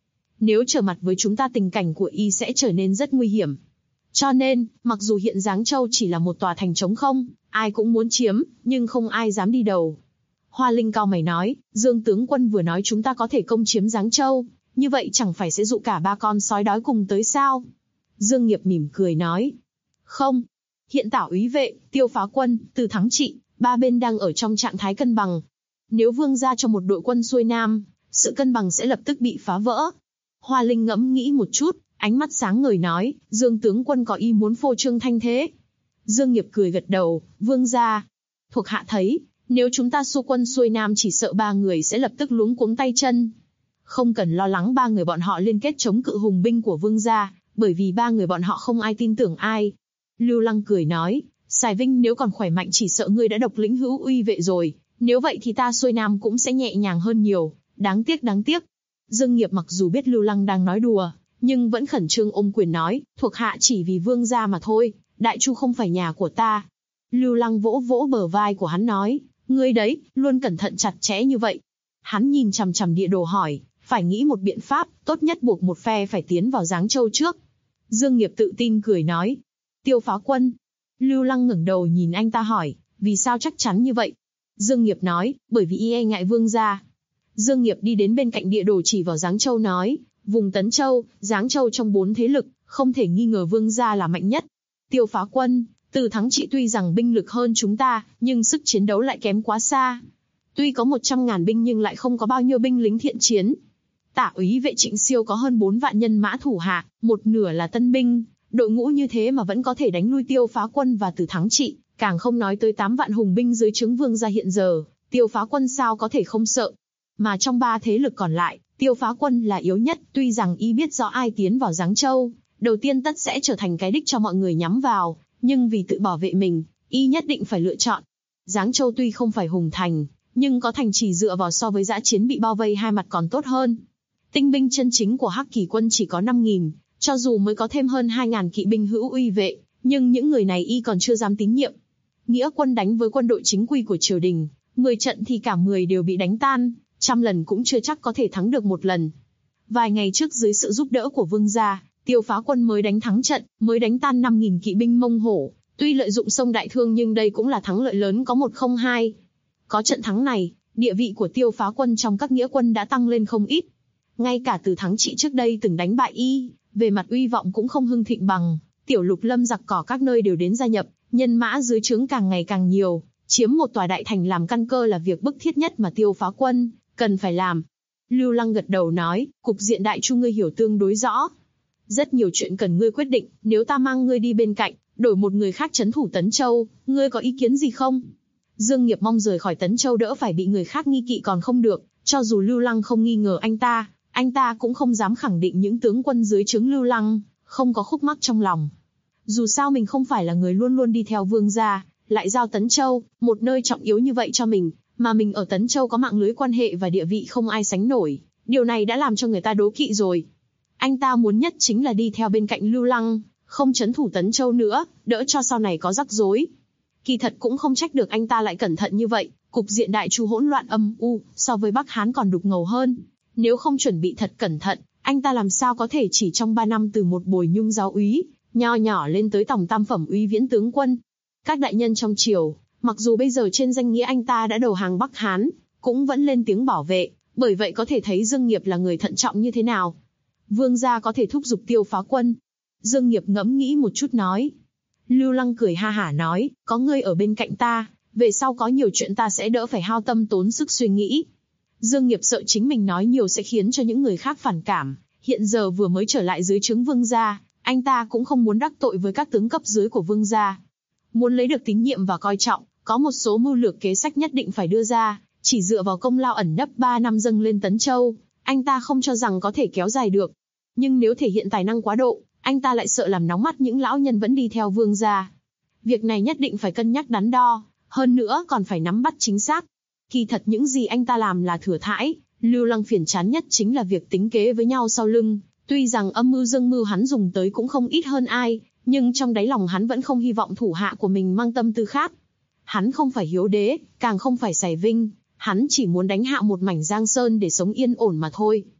S2: Nếu trở mặt với chúng ta tình cảnh của y sẽ trở nên rất nguy hiểm. Cho nên, mặc dù hiện Giáng Châu chỉ là một tòa thành trống không, ai cũng muốn chiếm, nhưng không ai dám đi đầu. Hoa Linh cau mày nói, Dương tướng quân vừa nói chúng ta có thể công chiếm Giáng Châu, như vậy chẳng phải sẽ dụ cả ba con sói đói cùng tới sao? Dương Nghiệp mỉm cười nói, không. Hiện Tả úy vệ, Tiêu Phá Quân, Từ Thắng Trị, ba bên đang ở trong trạng thái cân bằng. Nếu Vương gia cho một đội quân xuôi nam, sự cân bằng sẽ lập tức bị phá vỡ. Hoa Linh ngẫm nghĩ một chút, ánh mắt sáng ngời nói, Dương tướng quân có ý muốn phô trương thanh thế. Dương Nghiệp cười gật đầu, Vương gia, thuộc hạ thấy, nếu chúng ta xua quân xuôi nam chỉ sợ ba người sẽ lập tức luống cuống tay chân. Không cần lo lắng ba người bọn họ liên kết chống cự hùng binh của Vương gia, bởi vì ba người bọn họ không ai tin tưởng ai. Lưu Lăng cười nói, Sài Vinh nếu còn khỏe mạnh chỉ sợ ngươi đã độc lĩnh hữu uy vệ rồi, nếu vậy thì ta xuôi nam cũng sẽ nhẹ nhàng hơn nhiều, đáng tiếc. Dương Nghiệp mặc dù biết Lưu Lăng đang nói đùa, nhưng vẫn khẩn trương ôm quyền nói, thuộc hạ chỉ vì Vương gia mà thôi, Đại Chu không phải nhà của ta. Lưu Lăng vỗ vỗ bờ vai của hắn nói, ngươi đấy, luôn cẩn thận chặt chẽ như vậy. Hắn nhìn chằm chằm địa đồ hỏi, phải nghĩ một biện pháp, tốt nhất buộc một phe phải tiến vào Giáng Châu trước. Dương Nghiệp tự tin cười nói, Tiêu Phá Quân. Lưu Lăng ngẩng đầu nhìn anh ta hỏi, vì sao chắc chắn như vậy? Dương Nghiệp nói, bởi vì y e ngại Vương gia. Dương Nghiệp đi đến bên cạnh địa đồ chỉ vào Giáng Châu nói, vùng Tấn Châu, Giáng Châu trong 4 thế lực, không thể nghi ngờ Vương gia là mạnh nhất. Tiêu Phá Quân, Từ Thắng Trị tuy rằng binh lực hơn chúng ta, nhưng sức chiến đấu lại kém quá xa. Tuy có 100.000 binh nhưng lại không có bao nhiêu binh lính thiện chiến. Tả úy vệ Trịnh Siêu có hơn 4 vạn nhân mã thủ hạ, một nửa là tân binh, đội ngũ như thế mà vẫn có thể đánh lui Tiêu Phá Quân và Từ Thắng Trị, càng không nói tới 8 vạn hùng binh dưới trướng Vương gia hiện giờ, Tiêu Phá Quân sao có thể không sợ. Mà trong 3 thế lực còn lại, Tiêu Phá Quân là yếu nhất, tuy rằng y biết rõ ai tiến vào Giáng Châu, đầu tiên tất sẽ trở thành cái đích cho mọi người nhắm vào, nhưng vì tự bảo vệ mình, y nhất định phải lựa chọn. Giáng Châu tuy không phải hùng thành, nhưng có thành trì dựa vào so với dã chiến bị bao vây hai mặt còn tốt hơn. Tinh binh chân chính của Hắc Kỳ quân chỉ có 5.000, cho dù mới có thêm hơn 2.000 kỵ binh hữu uy vệ, nhưng những người này y còn chưa dám tín nhiệm. Nghĩa quân đánh với quân đội chính quy của triều đình, 10 trận thì cả 10 đều bị đánh tan, 100 lần cũng chưa chắc có thể thắng được một lần. Vài ngày trước dưới sự giúp đỡ của Vương gia, Tiêu Phá Quân mới đánh thắng trận, mới đánh tan 5.000 kỵ binh Mông Hổ, tuy lợi dụng sông Đại Thương nhưng đây cũng là thắng lợi lớn có 1-0-2. Có trận thắng này, địa vị của Tiêu Phá Quân trong các nghĩa quân đã tăng lên không ít. Ngay cả Từ Thắng Trị trước đây từng đánh bại y, về mặt uy vọng cũng không hưng thịnh bằng, tiểu lục lâm giặc cỏ các nơi đều đến gia nhập, nhân mã dưới trướng càng ngày càng nhiều, chiếm một tòa đại thành làm căn cơ là việc bức thiết nhất mà Tiêu Phá Quân cần phải làm. Lưu Lăng gật đầu nói, cục diện Đại Chu ngươi hiểu tương đối rõ. Rất nhiều chuyện cần ngươi quyết định, nếu ta mang ngươi đi bên cạnh, đổi một người khác trấn thủ Tấn Châu, ngươi có ý kiến gì không? Dương Nghiệp mong rời khỏi Tấn Châu đỡ phải bị người khác nghi kỵ còn không được, cho dù Lưu Lăng không nghi ngờ anh ta cũng không dám khẳng định những tướng quân dưới trướng Lưu Lăng không có khúc mắc trong lòng. Dù sao mình không phải là người luôn luôn đi theo Vương gia, lại giao Tấn Châu, một nơi trọng yếu như vậy cho mình, mà mình ở Tấn Châu có mạng lưới quan hệ và địa vị không ai sánh nổi, điều này đã làm cho người ta đố kỵ rồi. Anh ta muốn nhất chính là đi theo bên cạnh Lưu Lăng, không trấn thủ Tấn Châu nữa, đỡ cho sau này có rắc rối. Kỳ thật cũng không trách được anh ta lại cẩn thận như vậy, cục diện Đại Chu hỗn loạn âm u, so với Bắc Hán còn đục ngầu hơn. Nếu không chuẩn bị thật cẩn thận, anh ta làm sao có thể chỉ trong 3 năm từ một bồi nhung giáo úy, nho nhỏ lên tới tổng tam phẩm úy viễn tướng quân. Các đại nhân trong triều, mặc dù bây giờ trên danh nghĩa anh ta đã đầu hàng Bắc Hán, cũng vẫn lên tiếng bảo vệ, bởi vậy có thể thấy Dương Nghiệp là người thận trọng như thế nào. Vương gia có thể thúc giục Tiêu Phá Quân. Dương Nghiệp ngẫm nghĩ một chút nói. Lưu Lăng cười ha hả nói, có ngươi ở bên cạnh ta, về sau có nhiều chuyện ta sẽ đỡ phải hao tâm tốn sức suy nghĩ. Dương Nghiệp sợ chính mình nói nhiều sẽ khiến cho những người khác phản cảm, hiện giờ vừa mới trở lại dưới trướng Vương gia, anh ta cũng không muốn đắc tội với các tướng cấp dưới của Vương gia. Muốn lấy được tín nhiệm và coi trọng, có một số mưu lược kế sách nhất định phải đưa ra, chỉ dựa vào công lao ẩn nấp 3 năm dâng lên Tấn Châu, anh ta không cho rằng có thể kéo dài được. Nhưng nếu thể hiện tài năng quá độ, anh ta lại sợ làm nóng mắt những lão nhân vẫn đi theo Vương gia. Việc này nhất định phải cân nhắc đắn đo, hơn nữa còn phải nắm bắt chính xác. Kỳ thật những gì anh ta làm là thừa thãi, Lưu Lăng phiền chán nhất chính là việc tính kế với nhau sau lưng. Tuy rằng âm mưu dương mưu hắn dùng tới cũng không ít hơn ai, nhưng trong đáy lòng hắn vẫn không hy vọng thủ hạ của mình mang tâm tư khác. Hắn không phải hiếu đế, càng không phải Sài Vinh, hắn chỉ muốn đánh hạ một mảnh Giang Sơn để sống yên ổn mà thôi.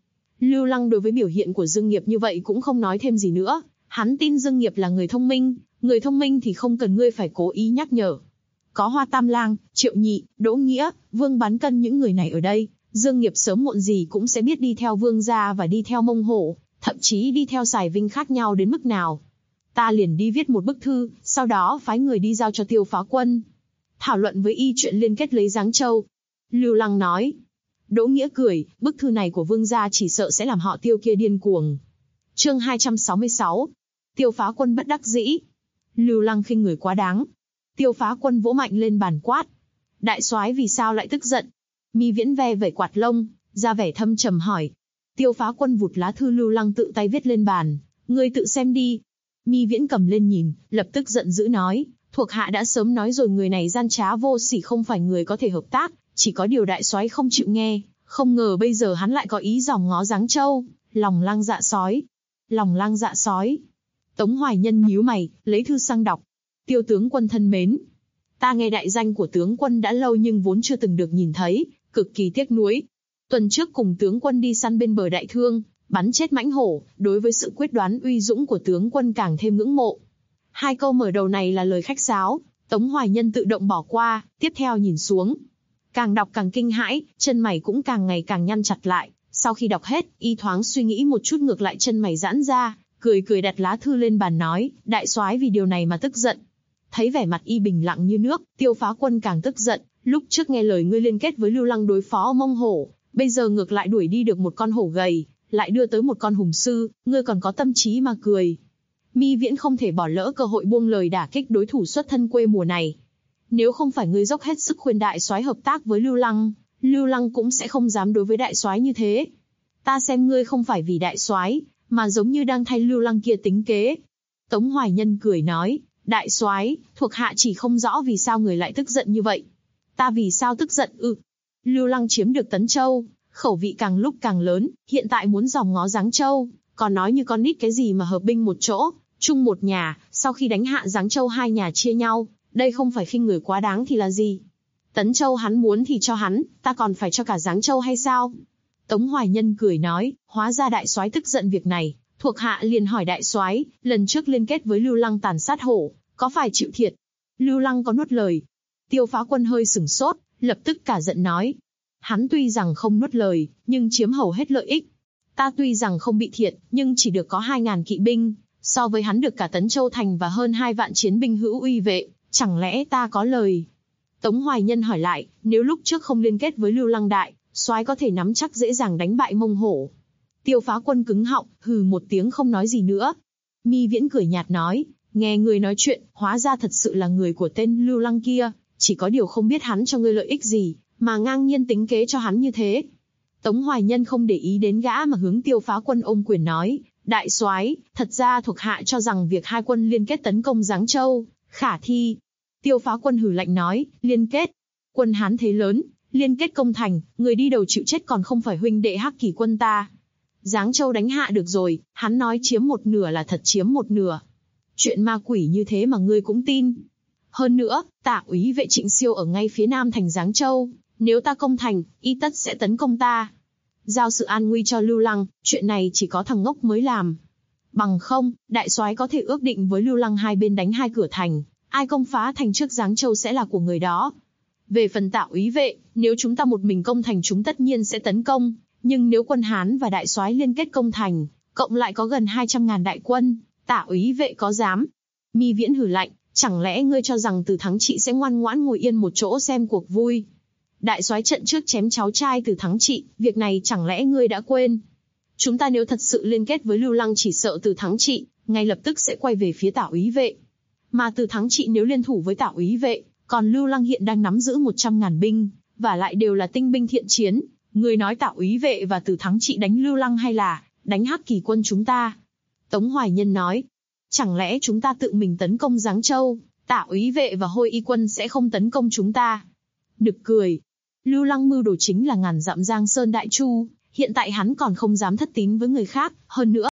S2: Lưu Lăng đối với biểu hiện của Dương Nghiệp như vậy cũng không nói thêm gì nữa, hắn tin Dương Nghiệp là người thông minh thì không cần ngươi phải cố ý nhắc nhở. Có Hoa Tam Lang, Triệu Nhị, Đỗ Nghĩa, Vương Bán Cân những người này ở đây, Dương Nghiệp sớm muộn gì cũng sẽ biết đi theo Vương gia và đi theo Mông Hổ, thậm chí đi theo Sài Vinh khác nhau đến mức nào. Ta liền đi viết một bức thư, sau đó phái người đi giao cho Tiêu Phá Quân. Thảo luận với y chuyện liên kết lấy Giáng Châu. Lưu Lăng nói. Đỗ Nghĩa cười, bức thư này của Vương gia chỉ sợ sẽ làm họ Tiêu kia điên cuồng. Chương 266. Tiêu Phá Quân bất đắc dĩ. Lưu Lăng khinh người quá đáng. Tiêu Phá Quân vỗ mạnh lên bàn quát. Đại soái vì sao lại tức giận? Mi Viễn ve vẩy quạt lông, ra vẻ thâm trầm hỏi. Tiêu Phá Quân vụt lá thư Lưu Lăng tự tay viết lên bàn. Ngươi tự xem đi. Mi Viễn cầm lên nhìn, lập tức giận dữ nói. Thuộc hạ đã sớm nói rồi, người này gian trá vô sỉ, không phải người có thể hợp tác, chỉ có điều đại soái không chịu nghe. Không ngờ bây giờ hắn lại có ý dòm ngó Giáng Châu. Lòng lang dạ sói. Lòng lang dạ sói. Tống Hoài Nhân nhíu mày, lấy thư sang đọc. Tiêu tướng quân thân mến. Ta nghe đại danh của tướng quân đã lâu nhưng vốn chưa từng được nhìn thấy, cực kỳ tiếc nuối. Tuần trước cùng tướng quân đi săn bên bờ đại thương, bắn chết mãnh hổ, đối với sự quyết đoán uy dũng của tướng quân càng thêm ngưỡng mộ. Hai câu mở đầu này là lời khách sáo, Tống Hoài Nhân tự động bỏ qua, tiếp theo nhìn xuống. Càng đọc càng kinh hãi, chân mày cũng càng ngày càng nhăn chặt lại. Sau khi đọc hết, y thoáng suy nghĩ một chút, ngược lại chân mày giãn ra, cười cười đặt lá thư lên bàn nói, đại soái vì điều này mà tức giận. Thấy vẻ mặt y bình lặng như nước, Tiêu Phá Quân càng tức giận. Lúc trước nghe lời ngươi liên kết với Lưu Lăng đối phó Mông Hổ, bây giờ ngược lại đuổi đi được một con hổ gầy, lại đưa tới một con hùng sư, ngươi còn có tâm trí mà cười. Mi Viễn không thể bỏ lỡ cơ hội buông lời đả kích đối thủ xuất thân quê mùa này. Nếu không phải ngươi dốc hết sức khuyên đại soái hợp tác với Lưu Lăng cũng sẽ không dám đối với đại soái như thế. Ta xem ngươi không phải vì đại soái, mà giống như đang thay Lưu Lăng kia tính kế. Tống Hoài Nhân cười nói, đại soái, thuộc hạ chỉ không rõ vì sao người lại tức giận như vậy. Ta vì sao tức giận ư? Lưu Lăng chiếm được Tấn Châu, khẩu vị càng lúc càng lớn, hiện tại muốn dòm ngó Giáng Châu, còn nói như con nít cái gì mà hợp binh một chỗ, chung một nhà, sau khi đánh hạ Giáng Châu hai nhà chia nhau, đây không phải khinh người quá đáng thì là gì? Tấn Châu hắn muốn thì cho hắn, ta còn phải cho cả Giáng Châu hay sao? Tống Hoài Nhân cười nói, hóa ra đại soái tức giận việc này, thuộc hạ liền hỏi đại soái, lần trước liên kết với Lưu Lăng tàn sát hổ, có phải chịu thiệt? Lưu Lăng có nuốt lời. Tiêu Phá Quân hơi sửng sốt, lập tức cả giận nói, hắn tuy rằng không nuốt lời, nhưng chiếm hầu hết lợi ích. Ta tuy rằng không bị thiệt, nhưng chỉ được có 2.000 kỵ binh, so với hắn được cả Tấn Châu thành và hơn 2 vạn chiến binh hữu uy vệ, chẳng lẽ ta có lời? Tống Hoài Nhân hỏi lại, nếu lúc trước không liên kết với Lưu Lăng đại soái có thể nắm chắc dễ dàng đánh bại Mông Hổ. Tiêu Phá Quân cứng họng, hừ một tiếng không nói gì nữa. Mi Viễn cười nhạt nói, nghe người nói chuyện, hóa ra thật sự là người của tên Lưu Lăng kia, chỉ có điều không biết hắn cho ngươi lợi ích gì, mà ngang nhiên tính kế cho hắn như thế. Tống Hoài Nhân không để ý đến gã mà hướng Tiêu Phá Quân ôm quyền nói, đại soái, thật ra thuộc hạ cho rằng việc hai quân liên kết tấn công Giáng Châu, khả thi. Tiêu Phá Quân hừ lạnh nói, liên kết. Quân Hán thế lớn, liên kết công thành, người đi đầu chịu chết còn không phải huynh đệ Hắc Kỳ quân ta. Giáng Châu đánh hạ được rồi, hắn nói chiếm một nửa là thật chiếm một nửa. Chuyện ma quỷ như thế mà ngươi cũng tin. Hơn nữa, Tả úy vệ Trịnh Siêu ở ngay phía nam thành Giáng Châu, nếu ta công thành, y tất sẽ tấn công ta. Giao sự an nguy cho Lưu Lăng, chuyện này chỉ có thằng ngốc mới làm. Bằng không, đại soái có thể ước định với Lưu Lăng hai bên đánh hai cửa thành, ai công phá thành trước Giáng Châu sẽ là của người đó. Về phần Tả úy vệ, nếu chúng ta một mình công thành chúng tất nhiên sẽ tấn công, nhưng nếu quân Hán và đại soái liên kết công thành, cộng lại có gần 200.000 đại quân, Tả úy vệ có dám? Mi Viễn hừ lạnh, chẳng lẽ ngươi cho rằng Từ Thắng Trị sẽ ngoan ngoãn ngồi yên một chỗ xem cuộc vui? Đại soái trận trước chém cháu trai Từ Thắng Trị, việc này chẳng lẽ ngươi đã quên? Chúng ta nếu thật sự liên kết với Lưu Lăng chỉ sợ Từ Thắng Trị ngay lập tức sẽ quay về phía Tả úy vệ. Mà Từ Thắng Trị nếu liên thủ với Tả úy vệ, còn Lưu Lăng hiện đang nắm giữ 100.000 binh, và lại đều là tinh binh thiện chiến. Ngươi nói Tả úy vệ và Từ Thắng Trị đánh Lưu Lăng hay là đánh Hắc Kỳ quân chúng ta? Tống Hoài Nhân nói, chẳng lẽ chúng ta tự mình tấn công Giáng Châu, Tả úy vệ và Hôi Y quân sẽ không tấn công chúng ta? Nực cười. Lưu Lăng mưu đồ chính là ngàn dặm Giang Sơn Đại Chu, hiện tại hắn còn không dám thất tín với người khác, hơn nữa.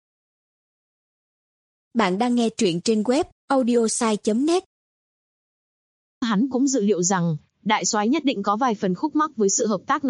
S3: Bạn đang nghe truyện trên web audiosai.net.
S2: Hắn cũng dự liệu rằng, đại soái nhất định có vài phần khúc mắc với sự hợp tác này,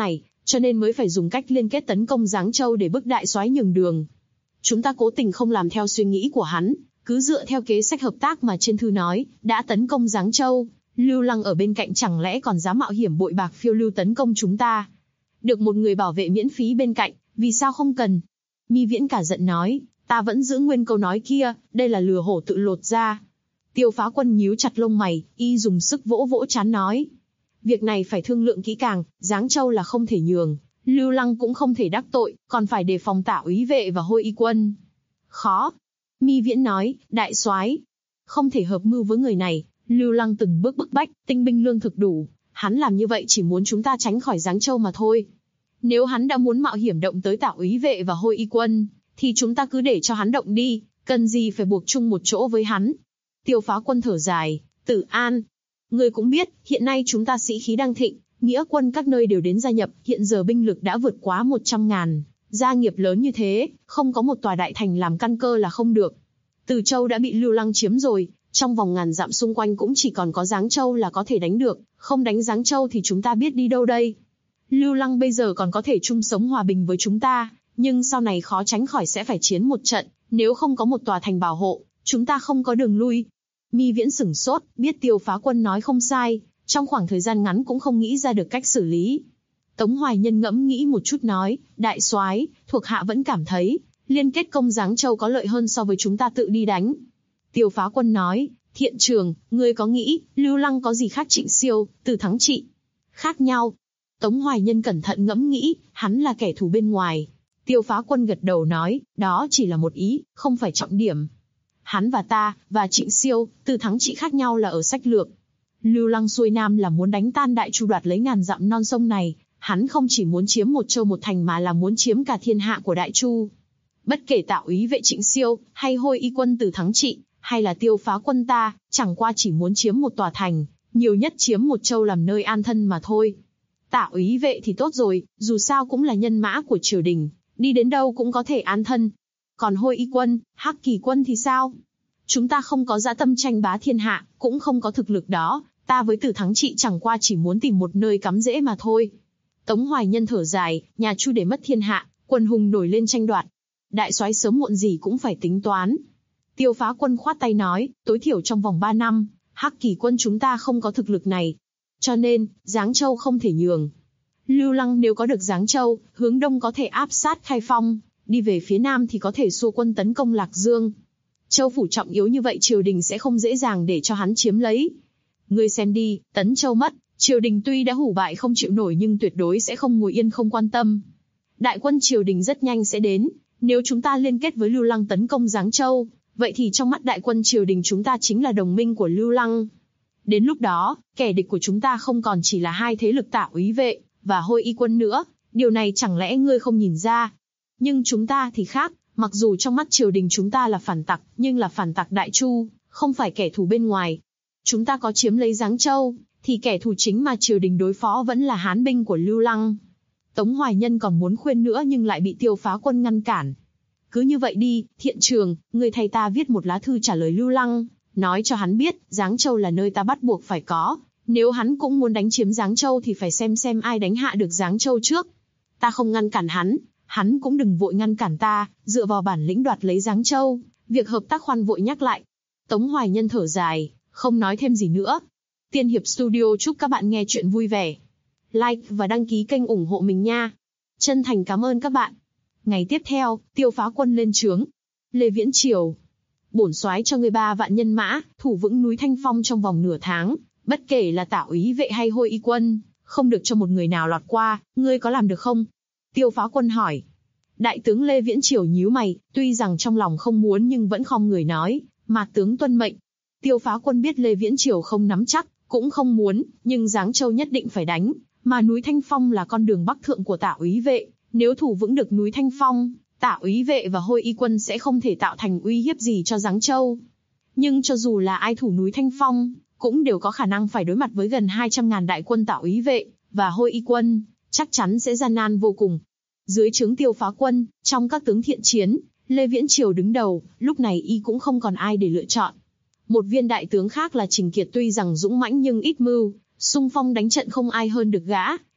S2: cho nên mới phải dùng cách liên kết tấn công Giáng Châu để bức đại soái nhường đường. Chúng ta cố tình không làm theo suy nghĩ của hắn, cứ dựa theo kế sách hợp tác mà trên thư nói, đã tấn công Giáng Châu, Lưu Lăng ở bên cạnh chẳng lẽ còn dám mạo hiểm bội bạc phiêu lưu tấn công chúng ta? Được một người bảo vệ miễn phí bên cạnh, vì sao không cần? Mi Viễn cả giận nói, ta vẫn giữ nguyên câu nói kia, đây là lừa hổ tự lột da. Tiêu Phá Quân nhíu chặt lông mày, y dùng sức vỗ vỗ trán nói. Việc này phải thương lượng kỹ càng, Giáng Châu là không thể nhường, Lưu Lăng cũng không thể đắc tội, còn phải đề phòng Tả úy vệ và Hôi Y quân. Khó. Mi Viễn nói, đại soái, không thể hợp mưu với người này, Lưu Lăng từng bước bức bách, tinh binh lương thực đủ, hắn làm như vậy chỉ muốn chúng ta tránh khỏi Giáng Châu mà thôi. Nếu hắn đã muốn mạo hiểm động tới Tả úy vệ và Hôi Y quân, thì chúng ta cứ để cho hắn động đi, cần gì phải buộc chung một chỗ với hắn. Tiêu Phá Quân thở dài, Tử An, ngươi cũng biết, hiện nay chúng ta sĩ khí đang thịnh, nghĩa quân các nơi đều đến gia nhập, hiện giờ binh lực đã vượt quá 100.000, gia nghiệp lớn như thế, không có một tòa đại thành làm căn cơ là không được. Từ Châu đã bị Lưu Lăng chiếm rồi, trong vòng ngàn dặm xung quanh cũng chỉ còn có Giáng Châu là có thể đánh được, không đánh Giáng Châu thì chúng ta biết đi đâu đây. Lưu Lăng bây giờ còn có thể chung sống hòa bình với chúng ta, nhưng sau này khó tránh khỏi sẽ phải chiến một trận, nếu không có một tòa thành bảo hộ, chúng ta không có đường lui. Mi Viễn sửng sốt, biết Tiêu Phá Quân nói không sai, trong khoảng thời gian ngắn cũng không nghĩ ra được cách xử lý. Tống Hoài Nhân ngẫm nghĩ một chút nói, đại soái, thuộc hạ vẫn cảm thấy, liên kết công Giáng Châu có lợi hơn so với chúng ta tự đi đánh. Tiêu Phá Quân nói, Thiện Trường, ngươi có nghĩ, Lưu Lăng có gì khác Trịnh Siêu, Từ Thắng Trị? Khác nhau. Tống Hoài Nhân cẩn thận ngẫm nghĩ, hắn là kẻ thù bên ngoài. Tiêu Phá Quân gật đầu nói, đó chỉ là một ý, không phải trọng điểm. Hắn và ta, và Trịnh Siêu, Từ Thắng Trị khác nhau là ở sách lược. Lưu Lăng xuôi nam là muốn đánh tan Đại Chu đoạt lấy ngàn dặm non sông này, hắn không chỉ muốn chiếm một châu một thành mà là muốn chiếm cả thiên hạ của Đại Chu. Bất kể Tả úy vệ Trịnh Siêu, hay Hôi Y quân Từ Thắng Trị, hay là Tiêu Phá Quân ta, chẳng qua chỉ muốn chiếm một tòa thành, nhiều nhất chiếm một châu làm nơi an thân mà thôi. Tả úy vệ thì tốt rồi, dù sao cũng là nhân mã của triều đình, đi đến đâu cũng có thể an thân. Còn Hôi Y quân, Hắc Kỳ quân thì sao? Chúng ta không có dã tâm tranh bá thiên hạ, cũng không có thực lực đó, ta với Từ Thắng Trị chẳng qua chỉ muốn tìm một nơi cắm rễ mà thôi. Tống Hoài Nhân thở dài, nhà Chu để mất thiên hạ, quần hùng nổi lên tranh đoạt. Đại soái sớm muộn gì cũng phải tính toán. Tiêu Phá Quân khoát tay nói, tối thiểu trong vòng 3 năm, Hắc Kỳ quân chúng ta không có thực lực này. Cho nên, Giáng Châu không thể nhường. Lưu Lăng nếu có được Giáng Châu, hướng đông có thể áp sát Khai Phong, đi về phía nam thì có thể xua quân tấn công Lạc Dương. Châu phủ trọng yếu như vậy triều đình sẽ không dễ dàng để cho hắn chiếm lấy. Ngươi xem đi, Tấn Châu mất, triều đình tuy đã hủ bại không chịu nổi nhưng tuyệt đối sẽ không ngồi yên không quan tâm. Đại quân triều đình rất nhanh sẽ đến, nếu chúng ta liên kết với Lưu Lăng tấn công Giáng Châu, vậy thì trong mắt đại quân triều đình chúng ta chính là đồng minh của Lưu Lăng. Đến lúc đó, kẻ địch của chúng ta không còn chỉ là hai thế lực Tả úy vệ và Hôi Y quân nữa, điều này chẳng lẽ ngươi không nhìn ra? Nhưng chúng ta thì khác, mặc dù trong mắt triều đình chúng ta là phản tặc, nhưng là phản tặc Đại Chu, không phải kẻ thù bên ngoài. Chúng ta có chiếm lấy Giáng Châu, thì kẻ thù chính mà triều đình đối phó vẫn là Hán binh của Lưu Lăng. Tống Hoài Nhân còn muốn khuyên nữa nhưng lại bị Tiêu Phá Quân ngăn cản. Cứ như vậy đi, Thiện Trường, ngươi thay ta viết một lá thư trả lời Lưu Lăng, nói cho hắn biết, Giáng Châu là nơi ta bắt buộc phải có. Nếu hắn cũng muốn đánh chiếm Giáng Châu thì phải xem ai đánh hạ được Giáng Châu trước. Ta không ngăn cản hắn cũng đừng vội ngăn cản ta, dựa vào bản lĩnh đoạt lấy Giáng Châu, việc hợp tác khoan vội nhắc lại. Tống Hoài Nhân thở dài, không nói thêm gì nữa. Tiên Hiệp Studio chúc các bạn nghe chuyện vui vẻ. Like và đăng ký kênh ủng hộ mình nha. Chân thành cảm ơn các bạn. Ngày tiếp theo, Tiêu Phá Quân lên trướng. Lê Viễn Triều. Bổn soái cho ngươi 3 vạn nhân mã, thủ vững núi Thanh Phong trong vòng nửa tháng, bất kể là Tả úy vệ hay Hôi Y quân, không được cho một người nào lọt qua, ngươi có làm được không? Tiêu Phá Quân hỏi. Đại tướng Lê Viễn Triều nhíu mày, tuy rằng trong lòng không muốn nhưng vẫn khom người nói, mạc tướng tuân mệnh. Tiêu Phá Quân biết Lê Viễn Triều không nắm chắc, cũng không muốn, nhưng Giáng Châu nhất định phải đánh, mà núi Thanh Phong là con đường bắc thượng của Tả úy vệ, nếu thủ vững được núi Thanh Phong, Tả úy vệ và Hôi Y quân sẽ không thể tạo thành uy hiếp gì cho Giáng Châu. Nhưng cho dù là ai thủ núi Thanh Phong, cũng đều có khả năng phải đối mặt với gần 200.000 đại quân Tả úy vệ và Hôi Y quân, chắc chắn sẽ gian nan vô cùng. Dưới trướng Tiêu Phá Quân, trong các tướng thiện chiến, Lê Viễn Triều đứng đầu, lúc này y cũng không còn ai để lựa chọn. Một viên đại tướng khác là Trình Kiệt tuy rằng dũng mãnh nhưng ít mưu, xung phong đánh trận không ai hơn được gã,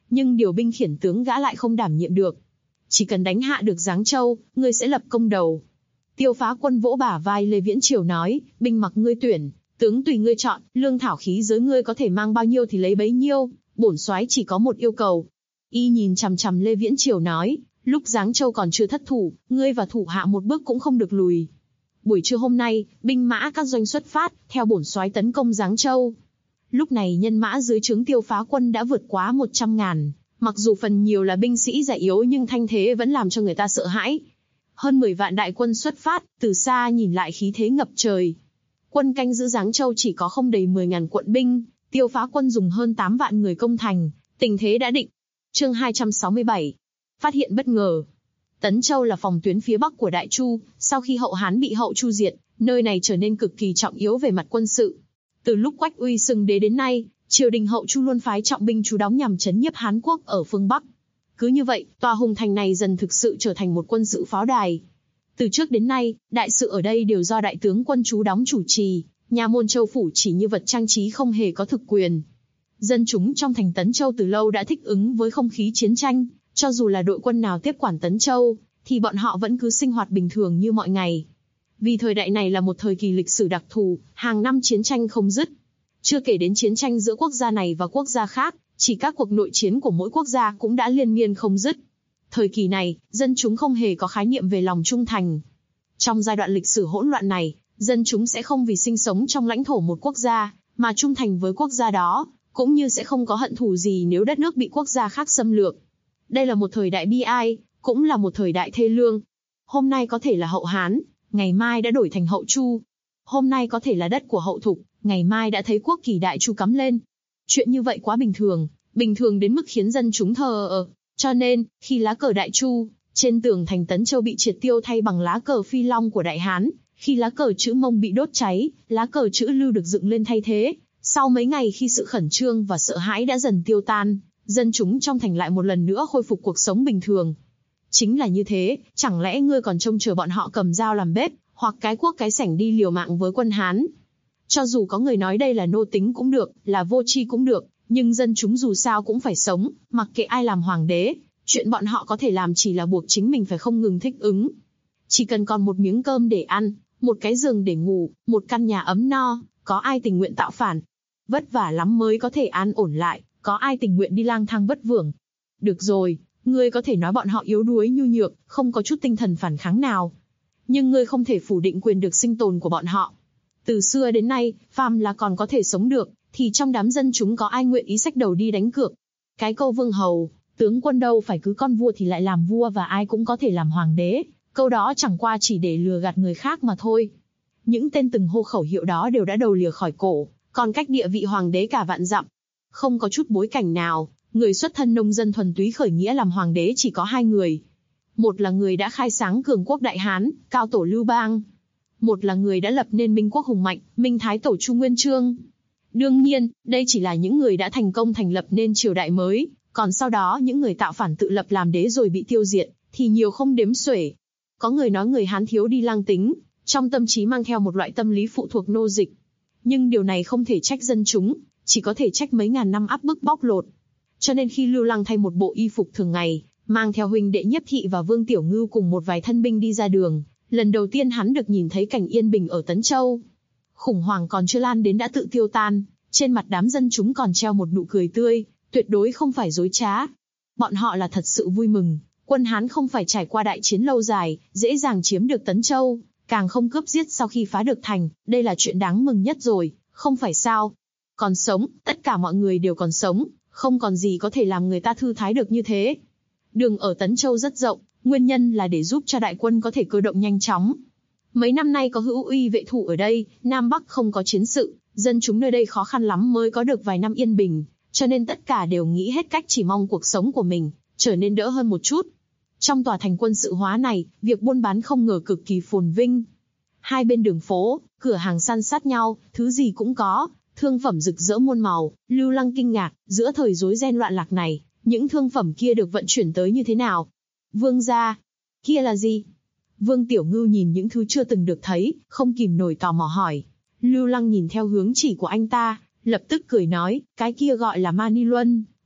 S2: Nhưng điều binh khiển tướng gã lại không đảm nhiệm được. Chỉ cần đánh hạ được Giáng Châu, ngươi sẽ lập công đầu. Tiêu Phá Quân vỗ bả vai Lê Viễn Triều nói, binh mặc ngươi tuyển, tướng tùy ngươi chọn, lương thảo khí giới ngươi có thể mang bao nhiêu thì lấy bấy nhiêu, bổn soái chỉ có một yêu cầu. Y nhìn chằm chằm Lê Viễn Triều nói, lúc Giáng Châu còn chưa thất thủ, ngươi và thủ hạ một bước cũng không được lùi. Buổi trưa hôm nay, binh mã các doanh xuất phát, theo bổn soái tấn công Giáng Châu. Lúc này nhân mã dưới trướng Tiêu Phá Quân đã vượt quá 100.000, mặc dù phần nhiều là binh sĩ già yếu nhưng thanh thế vẫn làm cho người ta sợ hãi. Hơn 10 vạn đại quân xuất phát, từ xa nhìn lại khí thế ngập trời. Quân canh giữ Giáng Châu chỉ có không đầy 10.000 quận binh, Tiêu Phá Quân dùng hơn 8 vạn người công thành, tình thế đã định. Chương 267. Phát hiện bất ngờ. Tấn Châu là phòng tuyến phía bắc của Đại Chu, sau khi Hậu Hán bị Hậu Chu diệt, nơi này trở nên cực kỳ trọng yếu về mặt quân sự. Từ lúc Quách Uy xưng đế đến nay, triều đình Hậu Chu luôn phái trọng binh trú đóng nhằm trấn nhiếp Hán quốc ở phương Bắc. Cứ như vậy, tòa hùng thành này dần thực sự trở thành một quân sự pháo đài. Từ trước đến nay, đại sự ở đây đều do đại tướng quân trú đóng chủ trì, nhà môn châu phủ chỉ như vật trang trí không hề có thực quyền. Dân chúng trong thành Tấn Châu từ lâu đã thích ứng với không khí chiến tranh, cho dù là đội quân nào tiếp quản Tấn Châu, thì bọn họ vẫn cứ sinh hoạt bình thường như mọi ngày. Vì thời đại này là một thời kỳ lịch sử đặc thù, hàng năm chiến tranh không dứt. Chưa kể đến chiến tranh giữa quốc gia này và quốc gia khác, chỉ các cuộc nội chiến của mỗi quốc gia cũng đã liên miên không dứt. Thời kỳ này, dân chúng không hề có khái niệm về lòng trung thành. Trong giai đoạn lịch sử hỗn loạn này, dân chúng sẽ không vì sinh sống trong lãnh thổ một quốc gia, mà trung thành với quốc gia đó, cũng như sẽ không có hận thù gì nếu đất nước bị quốc gia khác xâm lược. Đây là một thời đại bi ai, cũng là một thời đại thê lương. Hôm nay có thể là Hậu Hán, ngày mai đã đổi thành Hậu Chu. Hôm nay có thể là đất của Hậu Thục, ngày mai đã thấy quốc kỳ Đại Chu cắm lên. Chuyện như vậy quá bình thường đến mức khiến dân chúng thờ ơ. Cho nên, khi lá cờ Đại Chu trên tường thành Tấn Châu bị triệt tiêu thay bằng lá cờ Phi Long của Đại Hán, khi lá cờ chữ Mông bị đốt cháy, lá cờ chữ Lưu được dựng lên thay thế. Sau mấy ngày khi sự khẩn trương và sợ hãi đã dần tiêu tan, dân chúng trong thành lại một lần nữa khôi phục cuộc sống bình thường. Chính là như thế, chẳng lẽ ngươi còn trông chờ bọn họ cầm dao làm bếp, hoặc cái cuốc cái sảnh đi liều mạng với quân Hán? Cho dù có người nói đây là nô tính cũng được, là vô tri cũng được, nhưng dân chúng dù sao cũng phải sống, mặc kệ ai làm hoàng đế, chuyện bọn họ có thể làm chỉ là buộc chính mình phải không ngừng thích ứng. Chỉ cần còn một miếng cơm để ăn, một cái giường để ngủ, một căn nhà ấm no, có ai tình nguyện tạo phản? Vất vả lắm mới có thể an ổn lại, có ai tình nguyện đi lang thang vất vưởng? Được rồi, ngươi có thể nói bọn họ yếu đuối nhu nhược, không có chút tinh thần phản kháng nào. Nhưng ngươi không thể phủ định quyền được sinh tồn của bọn họ. Từ xưa đến nay, phàm là còn có thể sống được, thì trong đám dân chúng có ai nguyện ý xách đầu đi đánh cược? Cái câu vương hầu, tướng quân đâu phải cứ con vua thì lại làm vua và ai cũng có thể làm hoàng đế, câu đó chẳng qua chỉ để lừa gạt người khác mà thôi. Những tên từng hô khẩu hiệu đó đều đã đầu lìa khỏi cổ, còn cách địa vị hoàng đế cả vạn dặm. Không có chút bối cảnh nào, người xuất thân nông dân thuần túy khởi nghĩa làm hoàng đế chỉ có hai người. Một là người đã khai sáng cường quốc Đại Hán, cao tổ Lưu Bang. Một là người đã lập nên Minh quốc hùng mạnh, Minh Thái tổ Chu Nguyên Chương. Đương nhiên, đây chỉ là những người đã thành công thành lập nên triều đại mới, còn sau đó những người tạo phản tự lập làm đế rồi bị tiêu diệt, thì nhiều không đếm xuể. Có người nói người Hán thiếu đi lang tính, trong tâm trí mang theo một loại tâm lý phụ thuộc nô dịch. Nhưng điều này không thể trách dân chúng, chỉ có thể trách mấy ngàn năm áp bức bóc lột. Cho nên khi Lưu Lăng thay một bộ y phục thường ngày, mang theo huynh đệ Nhiếp Thị và Vương Tiểu Ngưu cùng một vài thân binh đi ra đường, lần đầu tiên hắn được nhìn thấy cảnh yên bình ở Tấn Châu. Khủng hoảng còn chưa lan đến đã tự tiêu tan, trên mặt đám dân chúng còn treo một nụ cười tươi, tuyệt đối không phải dối trá. Bọn họ là thật sự vui mừng, quân Hán không phải trải qua đại chiến lâu dài, dễ dàng chiếm được Tấn Châu, càng không cướp giết sau khi phá được thành, đây là chuyện đáng mừng nhất rồi, không phải sao? Còn sống, tất cả mọi người đều còn sống, không còn gì có thể làm người ta thư thái được như thế. Đường ở Tấn Châu rất rộng, nguyên nhân là để giúp cho đại quân có thể cơ động nhanh chóng. Mấy năm nay có Hữu Uy vệ thủ ở đây, Nam Bắc không có chiến sự, dân chúng nơi đây khó khăn lắm mới có được vài năm yên bình, cho nên tất cả đều nghĩ hết cách chỉ mong cuộc sống của mình trở nên đỡ hơn một chút. Trong tòa thành quân sự hóa này, việc buôn bán không ngờ cực kỳ phồn vinh. Hai bên đường phố, cửa hàng san sát nhau, thứ gì cũng có, thương phẩm rực rỡ muôn màu. Lưu Lăng kinh ngạc, giữa thời rối ren loạn lạc này, những thương phẩm kia được vận chuyển tới như thế nào? Vương gia, kia là gì? Vương Tiểu Ngưu nhìn những thứ chưa từng được thấy, không kìm nổi tò mò hỏi. Lưu Lăng nhìn theo hướng chỉ của anh ta, lập tức cười nói, cái kia gọi là Mani Luân,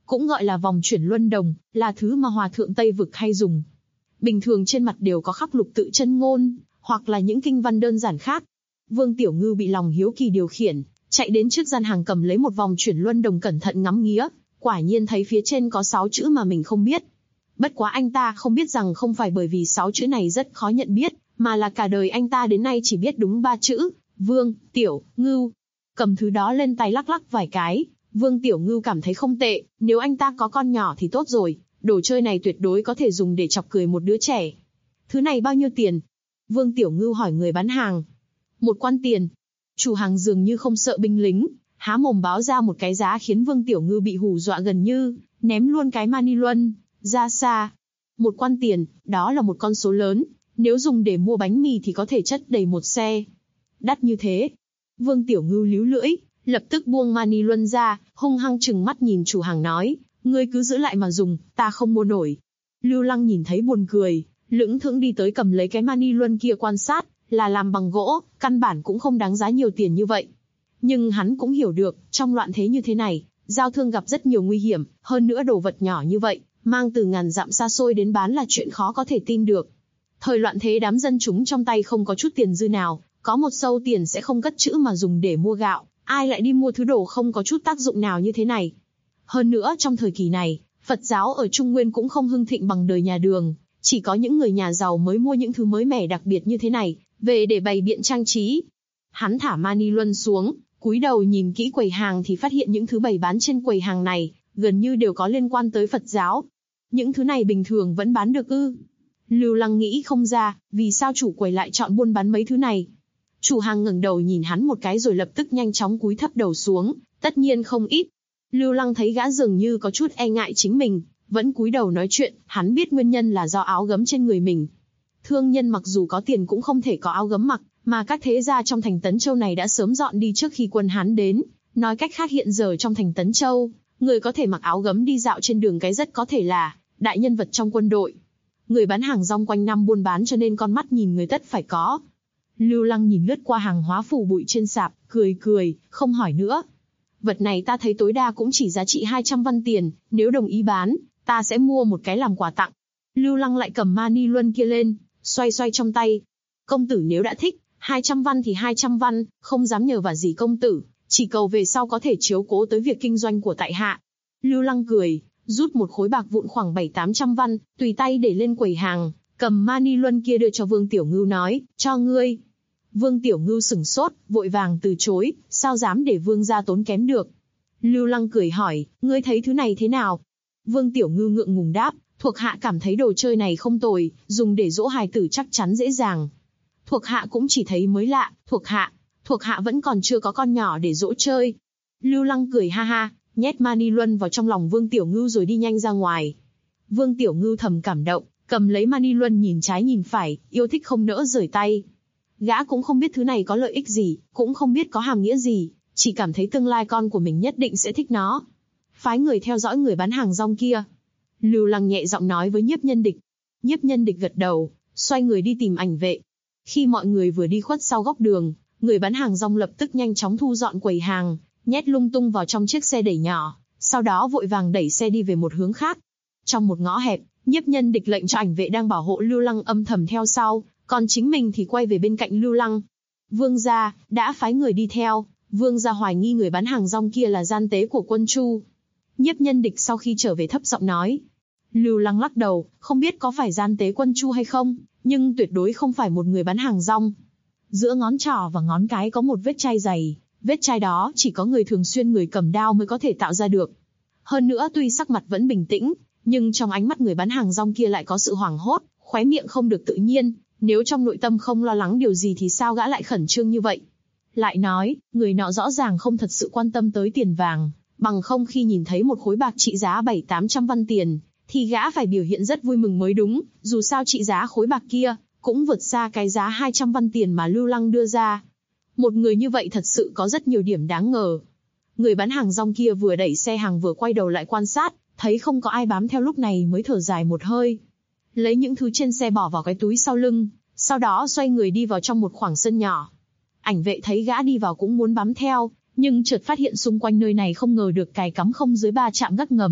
S2: cũng gọi là vòng chuyển luân đồng, là thứ mà hòa thượng Tây Vực hay dùng. Bình thường trên mặt đều có khắc lục tự chân ngôn, hoặc là những kinh văn đơn giản khác. Vương Tiểu Ngưu bị lòng hiếu kỳ điều khiển, chạy đến trước gian hàng cầm lấy một vòng chuyển luân đồng cẩn thận ngắm nghía, quả nhiên thấy phía trên có 6 chữ mà mình không biết. Bất quá anh ta không biết rằng không phải bởi vì 6 chữ này rất khó nhận biết, mà là cả đời anh ta đến nay chỉ biết đúng 3 chữ, Vương, Tiểu, Ngưu. Cầm thứ đó lên tay lắc lắc vài cái, Vương Tiểu Ngưu cảm thấy không tệ, nếu anh ta có con nhỏ thì tốt rồi, đồ chơi này tuyệt đối có thể dùng để chọc cười một đứa trẻ. Thứ này bao nhiêu tiền? Vương Tiểu Ngưu hỏi người bán hàng. 1 quan tiền. Chủ hàng dường như không sợ binh lính, há mồm báo ra một cái giá khiến Vương Tiểu Ngưu bị hù dọa gần như ném luôn cái mani luân ra xa. 1 quan tiền, đó là một con số lớn, nếu dùng để mua bánh mì thì có thể chất đầy một xe. Đắt như thế. Vương Tiểu Ngưu líu lưỡi, lập tức buông mani luân ra, hung hăng trừng mắt nhìn chủ hàng nói, ngươi cứ giữ lại mà dùng, ta không mua nổi. Lưu Lăng nhìn thấy buồn cười, lững thững đi tới cầm lấy cái mani luân kia quan sát, là làm bằng gỗ, căn bản cũng không đáng giá nhiều tiền như vậy. Nhưng hắn cũng hiểu được, trong loạn thế như thế này, giao thương gặp rất nhiều nguy hiểm, hơn nữa đồ vật nhỏ như vậy, mang từ ngàn dặm xa xôi đến bán là chuyện khó có thể tin được. Thời loạn thế đám dân chúng trong tay không có chút tiền dư nào, có một xu tiền sẽ không cất trữ mà dùng để mua gạo, ai lại đi mua thứ đồ không có chút tác dụng nào như thế này. Hơn nữa trong thời kỳ này, Phật giáo ở Trung Nguyên cũng không hưng thịnh bằng đời nhà Đường, chỉ có những người nhà giàu mới mua những thứ mới mẻ đặc biệt như thế này, về để bày biện trang trí. Hắn thả mani luân xuống, cúi đầu nhìn kỹ quầy hàng thì phát hiện những thứ bày bán trên quầy hàng này, gần như đều có liên quan tới Phật giáo. Những thứ này bình thường vẫn bán được ư? Lưu Lăng nghĩ không ra, vì sao chủ quầy lại chọn buôn bán mấy thứ này. Chủ hàng ngẩng đầu nhìn hắn một cái rồi lập tức nhanh chóng cúi thấp đầu xuống, tất nhiên không ít. Lưu Lăng thấy gã dường như có chút e ngại chính mình, vẫn cúi đầu nói chuyện, hắn biết nguyên nhân là do áo gấm trên người mình. Thương nhân mặc dù có tiền cũng không thể có áo gấm mặc, mà các thế gia trong thành Tấn Châu này đã sớm dọn đi trước khi quân Hán đến. Nói cách khác hiện giờ trong thành Tấn Châu, người có thể mặc áo gấm đi dạo trên đường cái rất có thể là đại nhân vật trong quân đội. Người bán hàng rong quanh năm buôn bán cho nên con mắt nhìn người tất phải có. Lưu Lăng nhìn lướt qua hàng hóa phủ bụi trên sạp, cười cười, không hỏi nữa. Vật này ta thấy tối đa cũng chỉ giá trị 200 văn tiền, nếu đồng ý bán, ta sẽ mua một cái làm quà tặng. Lưu Lăng lại cầm mani luân kia lên, xoay xoay trong tay. Công tử nếu đã thích, 200 văn thì 200 văn, không dám nhờ vả gì công tử, chỉ cầu về sau có thể chiếu cố tới việc kinh doanh của tại hạ. Lưu Lăng cười, rút một khối bạc vụn khoảng 700-800 văn, tùy tay để lên quầy hàng, cầm mani luân kia đưa cho Vương Tiểu Ngưu nói, cho ngươi. Vương Tiểu Ngưu sửng sốt, vội vàng từ chối, sao dám để Vương gia tốn kém được. Lưu Lăng cười hỏi, ngươi thấy thứ này thế nào? Vương Tiểu Ngưu ngượng ngùng đáp, thuộc hạ cảm thấy đồ chơi này không tồi, dùng để dỗ hài tử chắc chắn dễ dàng. Thuộc hạ cũng chỉ thấy mới lạ, thuộc hạ vẫn còn chưa có con nhỏ để dỗ chơi. Lưu Lăng cười ha ha, nhét mani luân vào trong lòng Vương Tiểu Ngưu rồi đi nhanh ra ngoài. Vương Tiểu Ngưu thầm cảm động, cầm lấy mani luân nhìn trái nhìn phải, yêu thích không nỡ rời tay. Gã cũng không biết thứ này có lợi ích gì, cũng không biết có hàm nghĩa gì, chỉ cảm thấy tương lai con của mình nhất định sẽ thích nó. Phái người theo dõi người bán hàng rong kia. Lưu Lăng nhẹ giọng nói với Nhiếp Nhân Địch. Nhiếp Nhân Địch gật đầu, xoay người đi tìm Ảnh Vệ. Khi mọi người vừa đi khuất sau góc đường, người bán hàng rong lập tức nhanh chóng thu dọn quầy hàng, nhét lung tung vào trong chiếc xe đẩy nhỏ, sau đó vội vàng đẩy xe đi về một hướng khác. Trong một ngõ hẹp, Nhiếp Nhân Địch lệnh cho Ảnh Vệ đang bảo hộ Lưu Lăng âm thầm theo sau, còn chính mình thì quay về bên cạnh Lưu Lăng. Vương gia đã phái người đi theo, Vương gia hoài nghi người bán hàng rong kia là gian tế của quân Chu. Nhiếp Nhân Địch sau khi trở về thấp giọng nói. Lưu Lăng lắc đầu, không biết có phải gian tế quân Chu hay không, nhưng tuyệt đối không phải một người bán hàng rong. Giữa ngón trỏ và ngón cái có một vết chai dày, vết chai đó chỉ có người thường xuyên người cầm đao mới có thể tạo ra được. Hơn nữa tuy sắc mặt vẫn bình tĩnh, nhưng trong ánh mắt người bán hàng rong kia lại có sự hoảng hốt, khóe miệng không được tự nhiên, nếu trong nội tâm không lo lắng điều gì thì sao gã lại khẩn trương như vậy. Lại nói, người nọ rõ ràng không thật sự quan tâm tới tiền vàng, bằng không khi nhìn thấy một khối bạc trị giá 700-800 văn tiền, thì gã phải biểu hiện rất vui mừng mới đúng, dù sao trị giá khối bạc kia cũng vượt xa cái giá 200 văn tiền mà Lưu Lăng đưa ra. Một người như vậy thật sự có rất nhiều điểm đáng ngờ. Người bán hàng rong kia vừa đẩy xe hàng vừa quay đầu lại quan sát, thấy không có ai bám theo lúc này mới thở dài một hơi. Lấy những thứ trên xe bỏ vào cái túi sau lưng, sau đó xoay người đi vào trong một khoảng sân nhỏ. Ảnh Vệ thấy gã đi vào cũng muốn bám theo, nhưng chợt phát hiện xung quanh nơi này không ngờ được cài cắm không dưới 3 trạm gác ngầm,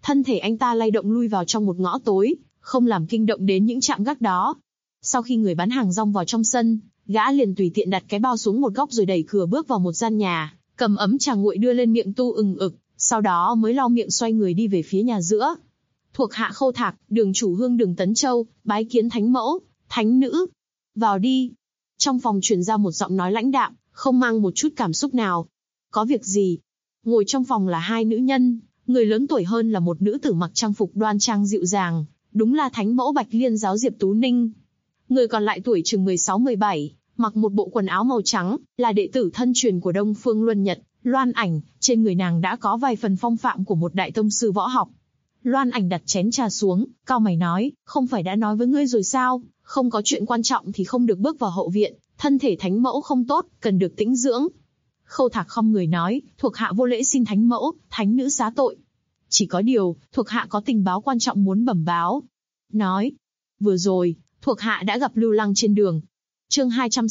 S2: Thân thể anh ta lay động lui vào trong một ngõ tối, không làm kinh động đến những trạm gác đó. Sau khi người bán hàng rong vào trong sân, gã liền tùy tiện đặt cái bao xuống một góc rồi đẩy cửa bước vào một gian nhà, cầm ấm trà nguội đưa lên miệng tu ừng ực, sau đó mới lau miệng xoay người đi về phía nhà giữa. Thuộc hạ Khâu Thạc, đường chủ hương đường Tấn Châu, bái kiến thánh mẫu, thánh nữ. Vào đi. Trong phòng truyền ra một giọng nói lãnh đạm, không mang một chút cảm xúc nào. Có việc gì? Ngồi trong phòng là hai nữ nhân, người lớn tuổi hơn là một nữ tử mặc trang phục đoan trang dịu dàng, đúng là thánh mẫu Bạch Liên giáo Diệp Tú Ninh. Người còn lại tuổi chừng 16-17, mặc một bộ quần áo màu trắng, là đệ tử thân truyền của Đông Phương Luân Nhật, Loan Ảnh, trên người nàng đã có vài phần phong phạm của một đại tông sư võ học. Loan Ảnh đặt chén trà xuống, cau mày nói, không phải đã nói với ngươi rồi sao, không có chuyện quan trọng thì không được bước vào hậu viện, thân thể thánh mẫu không tốt, cần được tĩnh dưỡng. Khâu Thạc không người nói, thuộc hạ vô lễ xin thánh mẫu, thánh nữ xá tội. Chỉ có điều, thuộc hạ có tình báo quan trọng muốn bẩm báo. Nói, vừa rồi, thuộc hạ đã gặp Lưu Lăng trên đường. Chương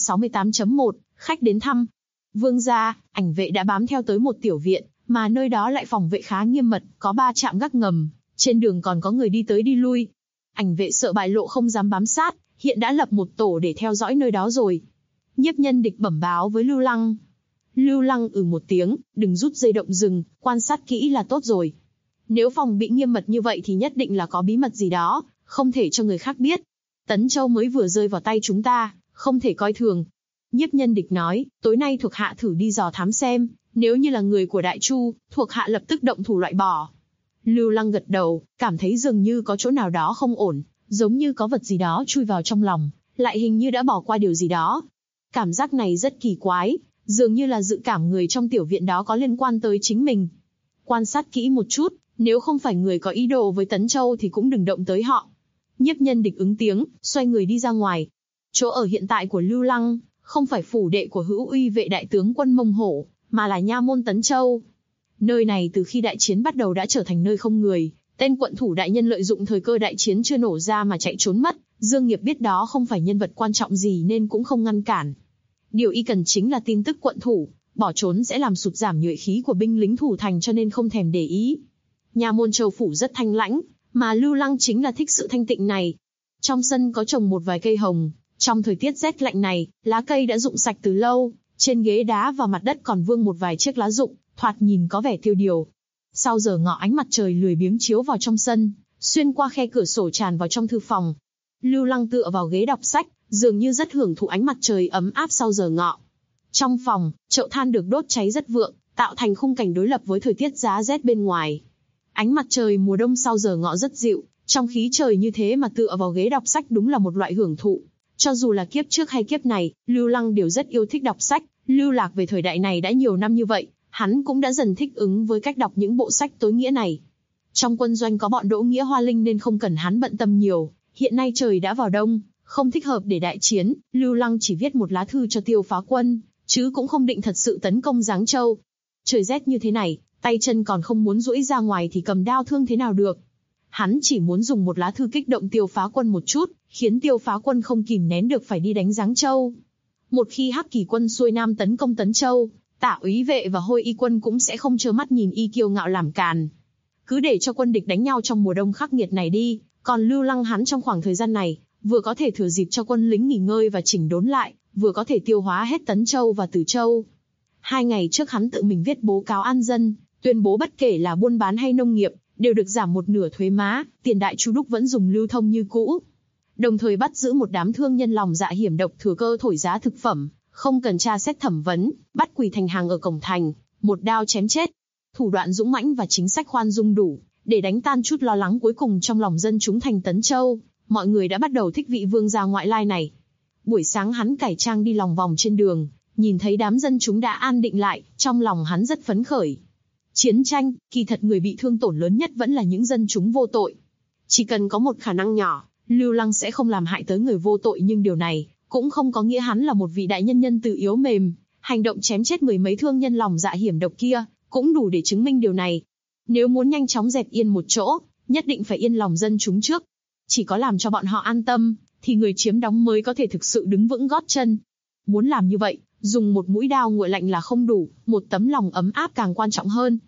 S2: 268.1, khách đến thăm. Vương gia, Ảnh vệ đã bám theo tới một tiểu viện, mà nơi đó lại phòng vệ khá nghiêm mật, có 3 trạm gác ngầm, trên đường còn có người đi tới đi lui. Ảnh vệ sợ bại lộ không dám bám sát, hiện đã lập một tổ để theo dõi nơi đó rồi. Nhiếp Nhân Địch bẩm báo với Lưu Lăng. Lưu Lăng một tiếng, đừng rút dây động rừng, quan sát kỹ là tốt rồi. Nếu phòng bị nghiêm mật như vậy thì nhất định là có bí mật gì đó, không thể cho người khác biết. Tấn Châu mới vừa rơi vào tay chúng ta, không thể coi thường. Nhiếp Nhân Địch nói, tối nay thuộc hạ thử đi dò thám xem, nếu như là người của Đại Chu, thuộc hạ lập tức động thủ loại bỏ. Lưu Lăng gật đầu, cảm thấy dường như có chỗ nào đó không ổn, giống như có vật gì đó chui vào trong lòng, lại hình như đã bỏ qua điều gì đó. Cảm giác này rất kỳ quái, dường như là dự cảm người trong tiểu viện đó có liên quan tới chính mình. Quan sát kỹ một chút, nếu không phải người có ý đồ với Tấn Châu thì cũng đừng động tới họ. Nhiếp Nhân Địch ứng tiếng, xoay người đi ra ngoài. Chỗ ở hiện tại của Lưu Lăng, không phải phủ đệ của Hữu Uy vệ đại tướng quân Mông Hổ, mà là nha môn Tấn Châu. Nơi này từ khi đại chiến bắt đầu đã trở thành nơi không người, tên quận thủ đại nhân lợi dụng thời cơ đại chiến chưa nổ ra mà chạy trốn mất, Dương Nghiệp biết đó không phải nhân vật quan trọng gì nên cũng không ngăn cản. Điều y cần chính là tin tức quận thủ, bỏ trốn sẽ làm sụt giảm nhuệ khí của binh lính thủ thành cho nên không thèm để ý. Nha môn Châu phủ rất thanh lãnh, mà Lưu Lăng chính là thích sự thanh tịnh này. Trong sân có trồng một vài cây hồng, trong thời tiết rét lạnh này, lá cây đã rụng sạch từ lâu, trên ghế đá và mặt đất còn vương một vài chiếc lá rụng, thoạt nhìn có vẻ tiêu điều. Sau giờ ngọ ánh mặt trời lười biếng chiếu vào trong sân, xuyên qua khe cửa sổ tràn vào trong thư phòng. Lưu Lăng tựa vào ghế đọc sách, dường như rất hưởng thụ ánh mặt trời ấm áp sau giờ ngọ. Trong phòng, chậu than được đốt cháy rất vượng, tạo thành khung cảnh đối lập với thời tiết giá rét bên ngoài. Ánh mặt trời mùa đông sau giờ ngọ rất dịu, trong khí trời như thế mà tựa vào ghế đọc sách đúng là một loại hưởng thụ. Cho dù là kiếp trước hay kiếp này, Lưu Lăng đều rất yêu thích đọc sách, lưu lạc về thời đại này đã nhiều năm như vậy, hắn cũng đã dần thích ứng với cách đọc những bộ sách tối nghĩa này. Trong quân doanh có bọn Đỗ Nghĩa Hoa Linh nên không cần hắn bận tâm nhiều, hiện nay trời đã vào đông, không thích hợp để đại chiến, Lưu Lăng chỉ viết một lá thư cho Tiêu Phá Quân, chứ cũng không định thật sự tấn công Giáng Châu. Trời rét như thế này, tay chân còn không muốn duỗi ra ngoài thì cầm đao thương thế nào được. Hắn chỉ muốn dùng một lá thư kích động Tiêu Phá Quân một chút, khiến Tiêu Phá Quân không kìm nén được phải đi đánh Giáng Châu. Một khi Hắc Kỳ quân xuôi nam tấn công Tấn Châu, Tả úy vệ và Hôi Y quân cũng sẽ không trơ mắt nhìn y kiêu ngạo làm càn. Cứ để cho quân địch đánh nhau trong mùa đông khắc nghiệt này đi, còn Lưu Lăng hắn trong khoảng thời gian này, vừa có thể thừa dịp cho quân lính nghỉ ngơi và chỉnh đốn lại, vừa có thể tiêu hóa hết Tấn Châu và Từ Châu. 2 ngày trước hắn tự mình viết bố cáo an dân, tuyên bố bất kể là buôn bán hay nông nghiệp, đều được giảm 1/2 thuế má, tiền Đại Chu đúc vẫn dùng lưu thông như cũ. Đồng thời bắt giữ một đám thương nhân lòng dạ hiểm độc thừa cơ thổi giá thực phẩm, không cần tra xét thẩm vấn, bắt quỳ thành hàng ở cổng thành, một đao chém chết. Thủ đoạn dũng mãnh và chính sách khoan dung đủ, để đánh tan chút lo lắng cuối cùng trong lòng dân chúng thành Tấn Châu, mọi người đã bắt đầu thích vị vương gia ngoại lai này. Buổi sáng hắn cải trang đi lòng vòng trên đường, nhìn thấy đám dân chúng đã an định lại, trong lòng hắn rất phấn khởi. Chiến tranh, kỳ thật người bị thương tổn lớn nhất vẫn là những dân chúng vô tội. Chỉ cần có một khả năng nhỏ, Lưu Lăng sẽ không làm hại tới người vô tội, nhưng điều này cũng không có nghĩa hắn là một vị đại nhân từ yếu mềm. Hành động chém chết 10 mấy thương nhân lòng dạ hiểm độc kia cũng đủ để chứng minh điều này. Nếu muốn nhanh chóng dẹp yên một chỗ, nhất định phải yên lòng dân chúng trước. Chỉ có làm cho bọn họ an tâm, thì người chiếm đóng mới có thể thực sự đứng vững gót chân. Muốn làm như vậy, dùng một mũi đao nguội lạnh là không đủ, một tấm lòng ấm áp càng quan trọng hơn.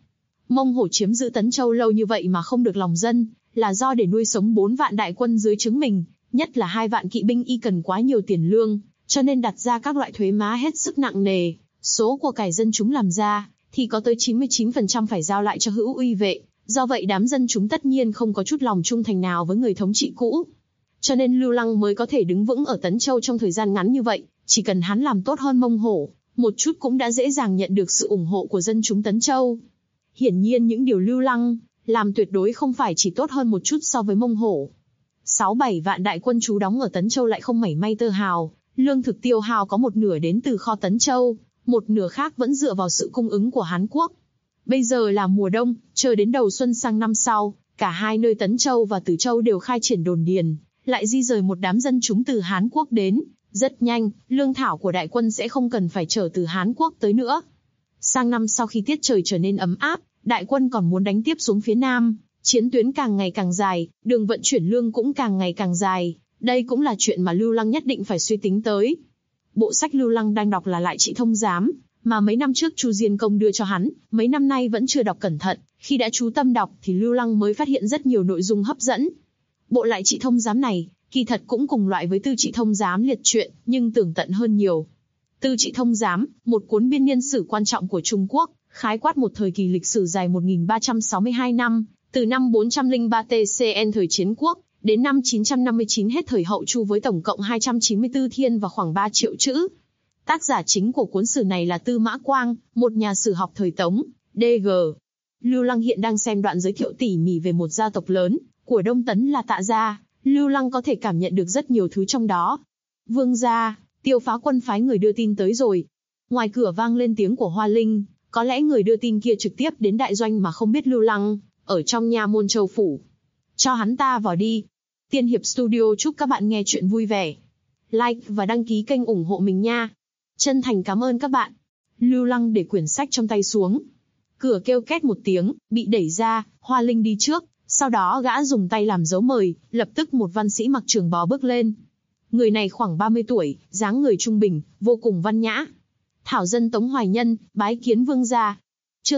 S2: Mông Hổ chiếm giữ Tấn Châu lâu như vậy mà không được lòng dân, là do để nuôi sống 4 vạn đại quân dưới trướng mình, nhất là 2 vạn kỵ binh y cần quá nhiều tiền lương, cho nên đặt ra các loại thuế má hết sức nặng nề. Số của cải dân chúng làm ra, thì có tới 99% phải giao lại cho hữu uy vệ, do vậy đám dân chúng tất nhiên không có chút lòng trung thành nào với người thống trị cũ. Cho nên Lưu Lăng mới có thể đứng vững ở Tấn Châu trong thời gian ngắn như vậy, chỉ cần hắn làm tốt hơn Mông Hổ, một chút cũng đã dễ dàng nhận được sự ủng hộ của dân chúng Tấn Châu. Hiển nhiên những điều Lưu Lăng làm tuyệt đối không phải chỉ tốt hơn một chút so với Mông Hổ. 6-7 vạn đại quân trú đóng ở Tấn Châu lại không mảy may tơ hào, lương thực tiêu hao có một nửa đến từ kho Tấn Châu, một nửa khác vẫn dựa vào sự cung ứng của Hán Quốc. Bây giờ là mùa đông, chờ đến đầu xuân sang năm sau, cả hai nơi Tấn Châu và Từ Châu đều khai triển đồn điền, lại di rời một đám dân chúng từ Hán Quốc đến. Rất nhanh, lương thảo của đại quân sẽ không cần phải chở từ Hán Quốc tới nữa. Sang năm sau khi tiết trời trở nên ấm áp, đại quân còn muốn đánh tiếp xuống phía Nam, chiến tuyến càng ngày càng dài, đường vận chuyển lương cũng càng ngày càng dài. Đây cũng là chuyện mà Lưu Lăng nhất định phải suy tính tới. Bộ sách Lưu Lăng đang đọc là Lại Trị Thông Giám, mà mấy năm trước Chu Diên Công đưa cho hắn, mấy năm nay vẫn chưa đọc cẩn thận. Khi đã chú tâm đọc thì Lưu Lăng mới phát hiện rất nhiều nội dung hấp dẫn. Bộ Lại Trị Thông Giám này, kỳ thật cũng cùng loại với Tư Trị Thông Giám liệt truyện, nhưng tường tận hơn nhiều. Tư Trị Thông Giám, một cuốn biên niên sử quan trọng của Trung Quốc, khái quát một thời kỳ lịch sử dài 1362 năm, từ năm 403 TCN thời Chiến Quốc, đến năm 959 hết thời Hậu Chu với tổng cộng 294 thiên và khoảng 3 triệu chữ. Tác giả chính của cuốn sử này là Tư Mã Quang, một nhà sử học thời Tống, D.G. Lưu Lăng hiện đang xem đoạn giới thiệu tỉ mỉ về một gia tộc lớn của Đông Tấn là Tạ gia. Lưu Lăng có thể cảm nhận được rất nhiều thứ trong đó. Vương gia, Tiêu Phá Quân phái người đưa tin tới rồi. Ngoài cửa vang lên tiếng của Hoa Linh, có lẽ người đưa tin kia trực tiếp đến đại doanh mà không biết Lưu Lăng ở trong nha môn Châu phủ. Cho hắn ta vào đi. Tiên Hiệp Studio chúc các bạn nghe chuyện vui vẻ. Like và đăng ký kênh ủng hộ mình nha. Chân thành cảm ơn các bạn. Lưu Lăng để quyển sách trong tay xuống. Cửa kêu két một tiếng, bị đẩy ra, Hoa Linh đi trước. Sau đó gã dùng tay làm dấu mời, lập tức một văn sĩ mặc trường bào bước lên. Người này khoảng 30 tuổi, dáng người trung bình, vô cùng văn nhã. Thảo dân Tống Hoài Nhân, bái kiến vương gia. Chương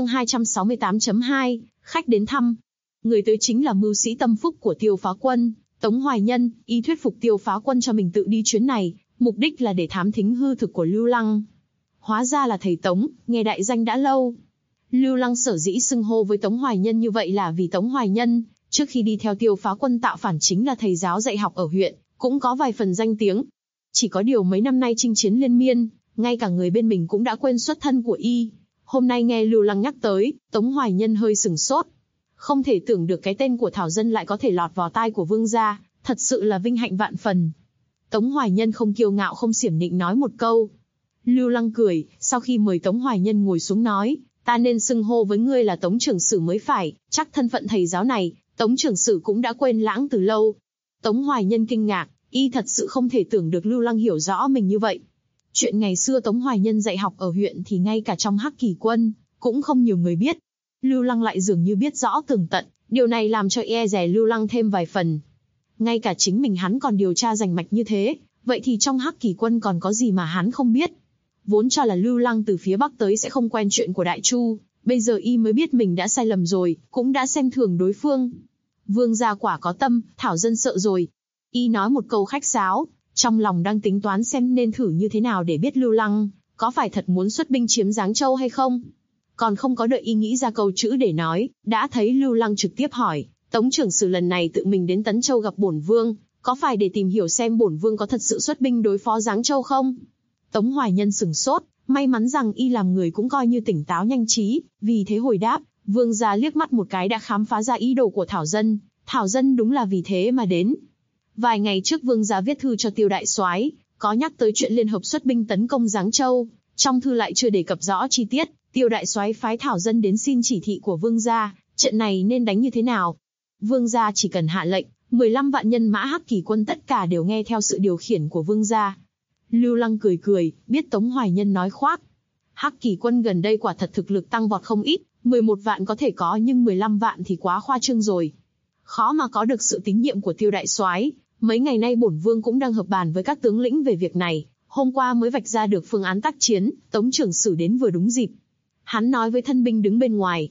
S2: 268.2, khách đến thăm. Người tới chính là mưu sĩ tâm phúc của Tiêu Phá Quân, Tống Hoài Nhân, y thuyết phục Tiêu Phá Quân cho mình tự đi chuyến này, mục đích là để thám thính hư thực của Lưu Lăng. Hóa ra là thầy Tống, nghe đại danh đã lâu. Lưu Lăng sở dĩ xưng hô với Tống Hoài Nhân như vậy là vì Tống Hoài Nhân, trước khi đi theo Tiêu Phá Quân tạo phản chính là thầy giáo dạy học ở huyện, cũng có vài phần danh tiếng. Chỉ có điều mấy năm nay chinh chiến liên miên, ngay cả người bên mình cũng đã quên xuất thân của y. Hôm nay nghe Lưu Lăng nhắc tới, Tống Hoài Nhân hơi sửng sốt. Không thể tưởng được cái tên của Thảo dân lại có thể lọt vào tai của vương gia, thật sự là vinh hạnh vạn phần. Tống Hoài Nhân không kiêu ngạo không xiểm nịnh nói một câu. Lưu Lăng cười, sau khi mời Tống Hoài Nhân ngồi xuống nói, ta nên xưng hô với ngươi là Tống trưởng sử mới phải, chắc thân phận thầy giáo này, Tống trưởng sử cũng đã quên lãng từ lâu. Tống Hoài Nhân kinh ngạc, y thật sự không thể tưởng được Lưu Lăng hiểu rõ mình như vậy. Chuyện ngày xưa Tống Hoài Nhân dạy học ở huyện thì ngay cả trong Hắc Kỳ Quân, cũng không nhiều người biết. Lưu Lăng lại dường như biết rõ tường tận, điều này làm cho e dè Lưu Lăng thêm vài phần. Ngay cả chính mình hắn còn điều tra rành mạch như thế, vậy thì trong Hắc Kỳ Quân còn có gì mà hắn không biết. Vốn cho là Lưu Lăng từ phía Bắc tới sẽ không quen chuyện của Đại Chu, bây giờ y mới biết mình đã sai lầm rồi, cũng đã xem thường đối phương. Vương gia quả có tâm, Thảo dân sợ rồi. Y nói một câu khách sáo, trong lòng đang tính toán xem nên thử như thế nào để biết Lưu Lăng có phải thật muốn xuất binh chiếm Giáng Châu hay không. Còn không có đợi y nghĩ ra câu chữ để nói, đã thấy Lưu Lăng trực tiếp hỏi, Tống trưởng sử lần này tự mình đến Tấn Châu gặp bổn vương, có phải để tìm hiểu xem bổn vương có thật sự xuất binh đối phó Giáng Châu không? Tống Hoài Nhân sửng sốt, may mắn rằng y làm người cũng coi như tỉnh táo nhanh trí, vì thế hồi đáp, vương gia liếc mắt một cái đã khám phá ra ý đồ của Thảo dân đúng là vì thế mà đến. Vài ngày trước vương gia viết thư cho Tiêu đại soái, có nhắc tới chuyện liên hợp xuất binh tấn công Giáng Châu, trong thư lại chưa đề cập rõ chi tiết. Tiêu đại soái phái Thảo dân đến xin chỉ thị của vương gia, trận này nên đánh như thế nào. Vương gia chỉ cần hạ lệnh, 15 vạn nhân mã Hắc Kỳ Quân tất cả đều nghe theo sự điều khiển của vương gia. Lưu Lăng cười cười, biết Tống Hoài Nhân nói khoác. Hắc Kỳ Quân gần đây quả thật thực lực tăng vọt không ít, 11 vạn có thể có nhưng 15 vạn thì quá khoa trương rồi. Khó mà có được sự tín nhiệm của Tiêu đại soái. Mấy ngày nay bổn vương cũng đang hợp bàn với các tướng lĩnh về việc này, hôm qua mới vạch ra được phương án tác chiến, Tống trưởng sử đến vừa đúng dịp. Hắn nói với thân binh đứng bên ngoài.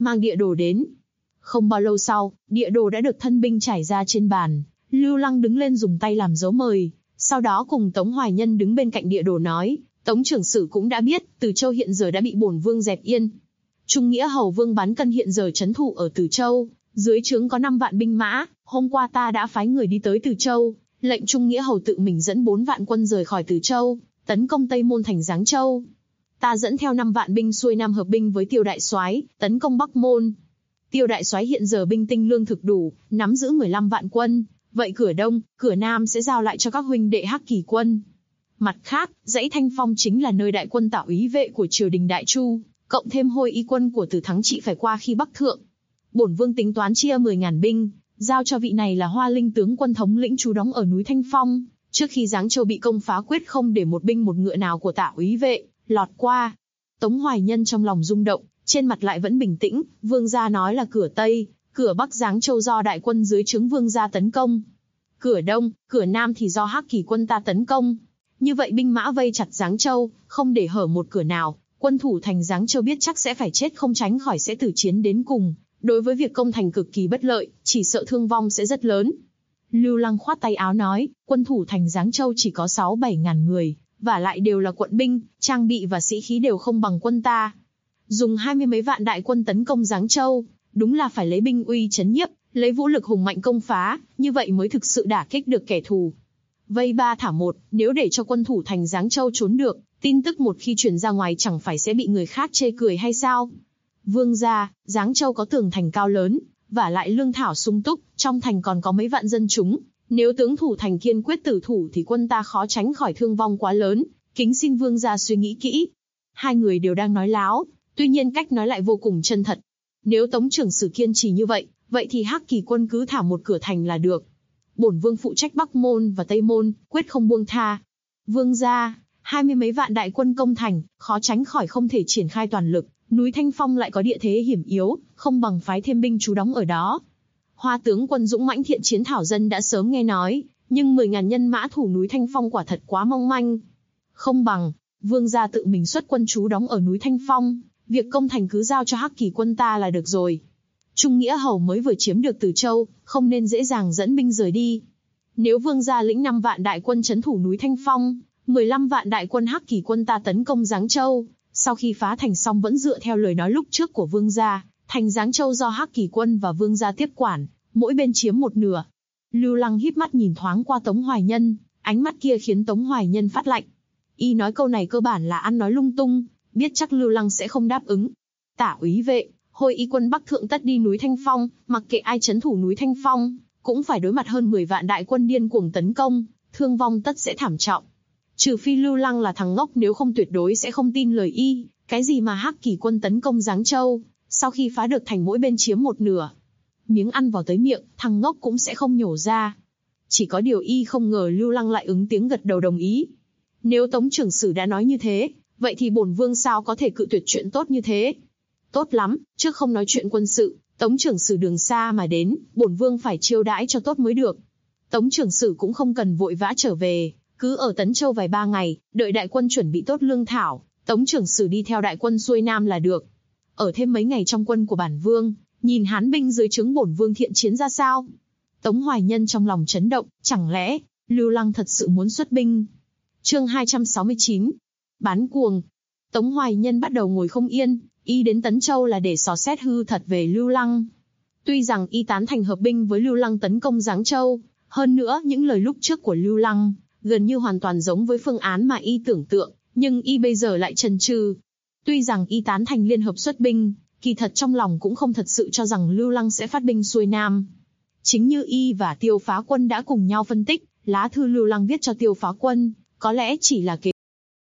S2: mang địa đồ đến. Không bao lâu sau, địa đồ đã được thân binh trải ra trên bàn. Lưu Lăng đứng lên dùng tay làm dấu mời, sau đó cùng Tống Hoài Nhân đứng bên cạnh địa đồ nói, Tống trưởng sử cũng đã biết, Từ Châu hiện giờ đã bị bổn vương dẹp yên. Trung nghĩa hầu Vương Bán Cân hiện giờ trấn thủ ở Từ Châu, dưới trướng có 5 vạn binh mã, hôm qua ta đã phái người đi tới Từ Châu, lệnh Trung nghĩa hầu tự mình dẫn 4 vạn quân rời khỏi Từ Châu, tấn công Tây Môn thành Giáng Châu. Ta dẫn theo 5 vạn binh xuôi nam hợp binh với Tiêu đại soái, tấn công Bắc Môn. Tiêu đại soái hiện giờ binh tinh lương thực đủ, nắm giữ 15 vạn quân, vậy cửa Đông, cửa Nam sẽ giao lại cho các huynh đệ Hắc Kỳ quân. Mặt khác, dãy Thanh Phong chính là nơi đại quân Tảo úy vệ của triều đình Đại Chu, cộng thêm Hôi Y quân của Từ Thắng Trị phải qua khi Bắc thượng. Bổn vương tính toán chia 10.000 binh, giao cho vị này là Hoa Linh tướng quân thống lĩnh trú đóng ở núi Thanh Phong, trước khi Giáng Châu bị công phá quyết không để một binh một ngựa nào của Tảo úy vệ lọt qua. Tống Hoài Nhân trong lòng rung động, trên mặt lại vẫn bình tĩnh, vương gia nói là cửa Tây, cửa Bắc Giáng Châu do đại quân dưới trướng vương gia tấn công. Cửa Đông, cửa Nam thì do Hắc Kỳ quân ta tấn công. Như vậy binh mã vây chặt Giáng Châu, không để hở một cửa nào, quân thủ thành Giáng Châu biết chắc sẽ phải chết không tránh khỏi sẽ tử chiến đến cùng. Đối với việc công thành cực kỳ bất lợi, chỉ sợ thương vong sẽ rất lớn. Lưu Lăng khoát tay áo nói, quân thủ thành Giáng Châu chỉ có 6-7 ngàn người, và lại đều là quận binh, trang bị và sĩ khí đều không bằng quân ta. Dùng 20 mấy vạn đại quân tấn công Giáng Châu, đúng là phải lấy binh uy chấn nhiếp, lấy vũ lực hùng mạnh công phá, như vậy mới thực sự đả kích được kẻ thù. Vây 3 thả 1, nếu để cho quân thủ thành Giáng Châu trốn được, tin tức một khi truyền ra ngoài chẳng phải sẽ bị người khác chê cười hay sao? Vương gia, Giáng Châu có tường thành cao lớn, và lại lương thảo sung túc, trong thành còn có mấy vạn dân chúng. Nếu tướng thủ thành kiên quyết tử thủ thì quân ta khó tránh khỏi thương vong quá lớn, kính xin vương gia suy nghĩ kỹ. Hai người đều đang nói láo, tuy nhiên cách nói lại vô cùng chân thật. Nếu Tống trưởng sử kiên trì như vậy, vậy thì Hắc Kỳ quân cứ thả một cửa thành là được. Bổn vương phụ trách Bắc Môn và Tây Môn, quyết không buông tha. Vương gia, 20 mấy vạn đại quân công thành, khó tránh khỏi không thể triển khai toàn lực. Núi Thanh Phong lại có địa thế hiểm yếu, không bằng phái thêm binh trú đóng ở đó. Hoa tướng quân dũng mãnh thiện chiến thảo dân đã sớm nghe nói, nhưng 10.000 nhân mã thủ núi Thanh Phong quả thật quá mong manh. Không bằng, vương gia tự mình xuất quân trú đóng ở núi Thanh Phong, việc công thành cứ giao cho Hắc Kỳ quân ta là được rồi. Trung nghĩa hầu mới vừa chiếm được Từ Châu, không nên dễ dàng dẫn binh rời đi. Nếu vương gia lĩnh 5 vạn đại quân trấn thủ núi Thanh Phong, 15 vạn đại quân Hắc Kỳ quân ta tấn công Giáng Châu, sau khi phá thành xong vẫn dựa theo lời nói lúc trước của vương gia, thành Giáng Châu do Hắc Kỳ quân và vương gia tiếp quản, mỗi bên chiếm một nửa. Lưu Lăng híp mắt nhìn thoáng qua Tống Hoài Nhân, ánh mắt kia khiến Tống Hoài Nhân phát lạnh. Y nói câu này cơ bản là ăn nói lung tung, biết chắc Lưu Lăng sẽ không đáp ứng. Tả úy vệ, Hôi Y quân Bắc thượng tất đi núi Thanh Phong, mặc kệ ai trấn thủ núi Thanh Phong, cũng phải đối mặt hơn 10 vạn đại quân điên cuồng tấn công, thương vong tất sẽ thảm trọng. Trừ phi Lưu Lăng là thằng ngốc, nếu không tuyệt đối sẽ không tin lời y. Cái gì mà Hắc Kỳ quân tấn công Giáng Châu, sau khi phá được thành mỗi bên chiếm một nửa, miếng ăn vào tới miệng, thằng ngốc cũng sẽ không nhổ ra. Chỉ có điều y không ngờ Lưu Lăng lại ứng tiếng gật đầu đồng ý. Nếu Tống trưởng sử đã nói như thế, vậy thì bổn vương sao có thể cự tuyệt chuyện tốt như thế? Tốt lắm, trước không nói chuyện quân sự, Tống trưởng sử đường xa mà đến, bổn vương phải chiêu đãi cho tốt mới được. Tống trưởng sử cũng không cần vội vã trở về, cứ ở Tấn Châu vài 3 ngày, đợi đại quân chuẩn bị tốt lương thảo, Tống trưởng sử đi theo đại quân xuôi nam là được. Ở thêm mấy ngày trong quân của bản vương, nhìn hán binh dưới trướng bổn vương thiện chiến ra sao? Tống Hoài Nhân trong lòng chấn động, chẳng lẽ Lưu Lăng thật sự muốn xuất binh? Chương 269. Bán cuồng. Tống Hoài Nhân bắt đầu ngồi không yên, y đến Tấn Châu là để dò xét hư thật về Lưu Lăng. Tuy rằng y tán thành hợp binh với Lưu Lăng tấn công Giáng Châu, hơn nữa những lời lúc trước của Lưu Lăng gần như hoàn toàn giống với phương án mà y tưởng tượng, nhưng y bây giờ lại chần chừ. Tuy rằng y tán thành liên hợp xuất binh, kỳ thật trong lòng cũng không thật sự cho rằng Lưu Lăng sẽ phát binh xuôi nam. Chính như y và Tiêu Phá Quân đã cùng nhau phân tích, lá thư Lưu Lăng viết cho Tiêu Phá Quân, có lẽ chỉ là kế.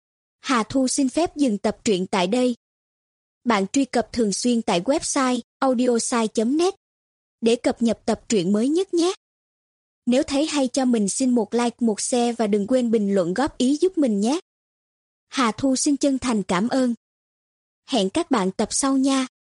S3: Hà Thu xin phép dừng tập truyện tại đây. Bạn truy cập thường xuyên tại website audiosai.net để cập nhật tập truyện mới nhất nhé. Nếu thấy hay cho mình xin một like, một share và đừng quên bình luận góp ý giúp mình nhé. Hà Thu xin chân thành cảm ơn. Hẹn các bạn tập sau nha.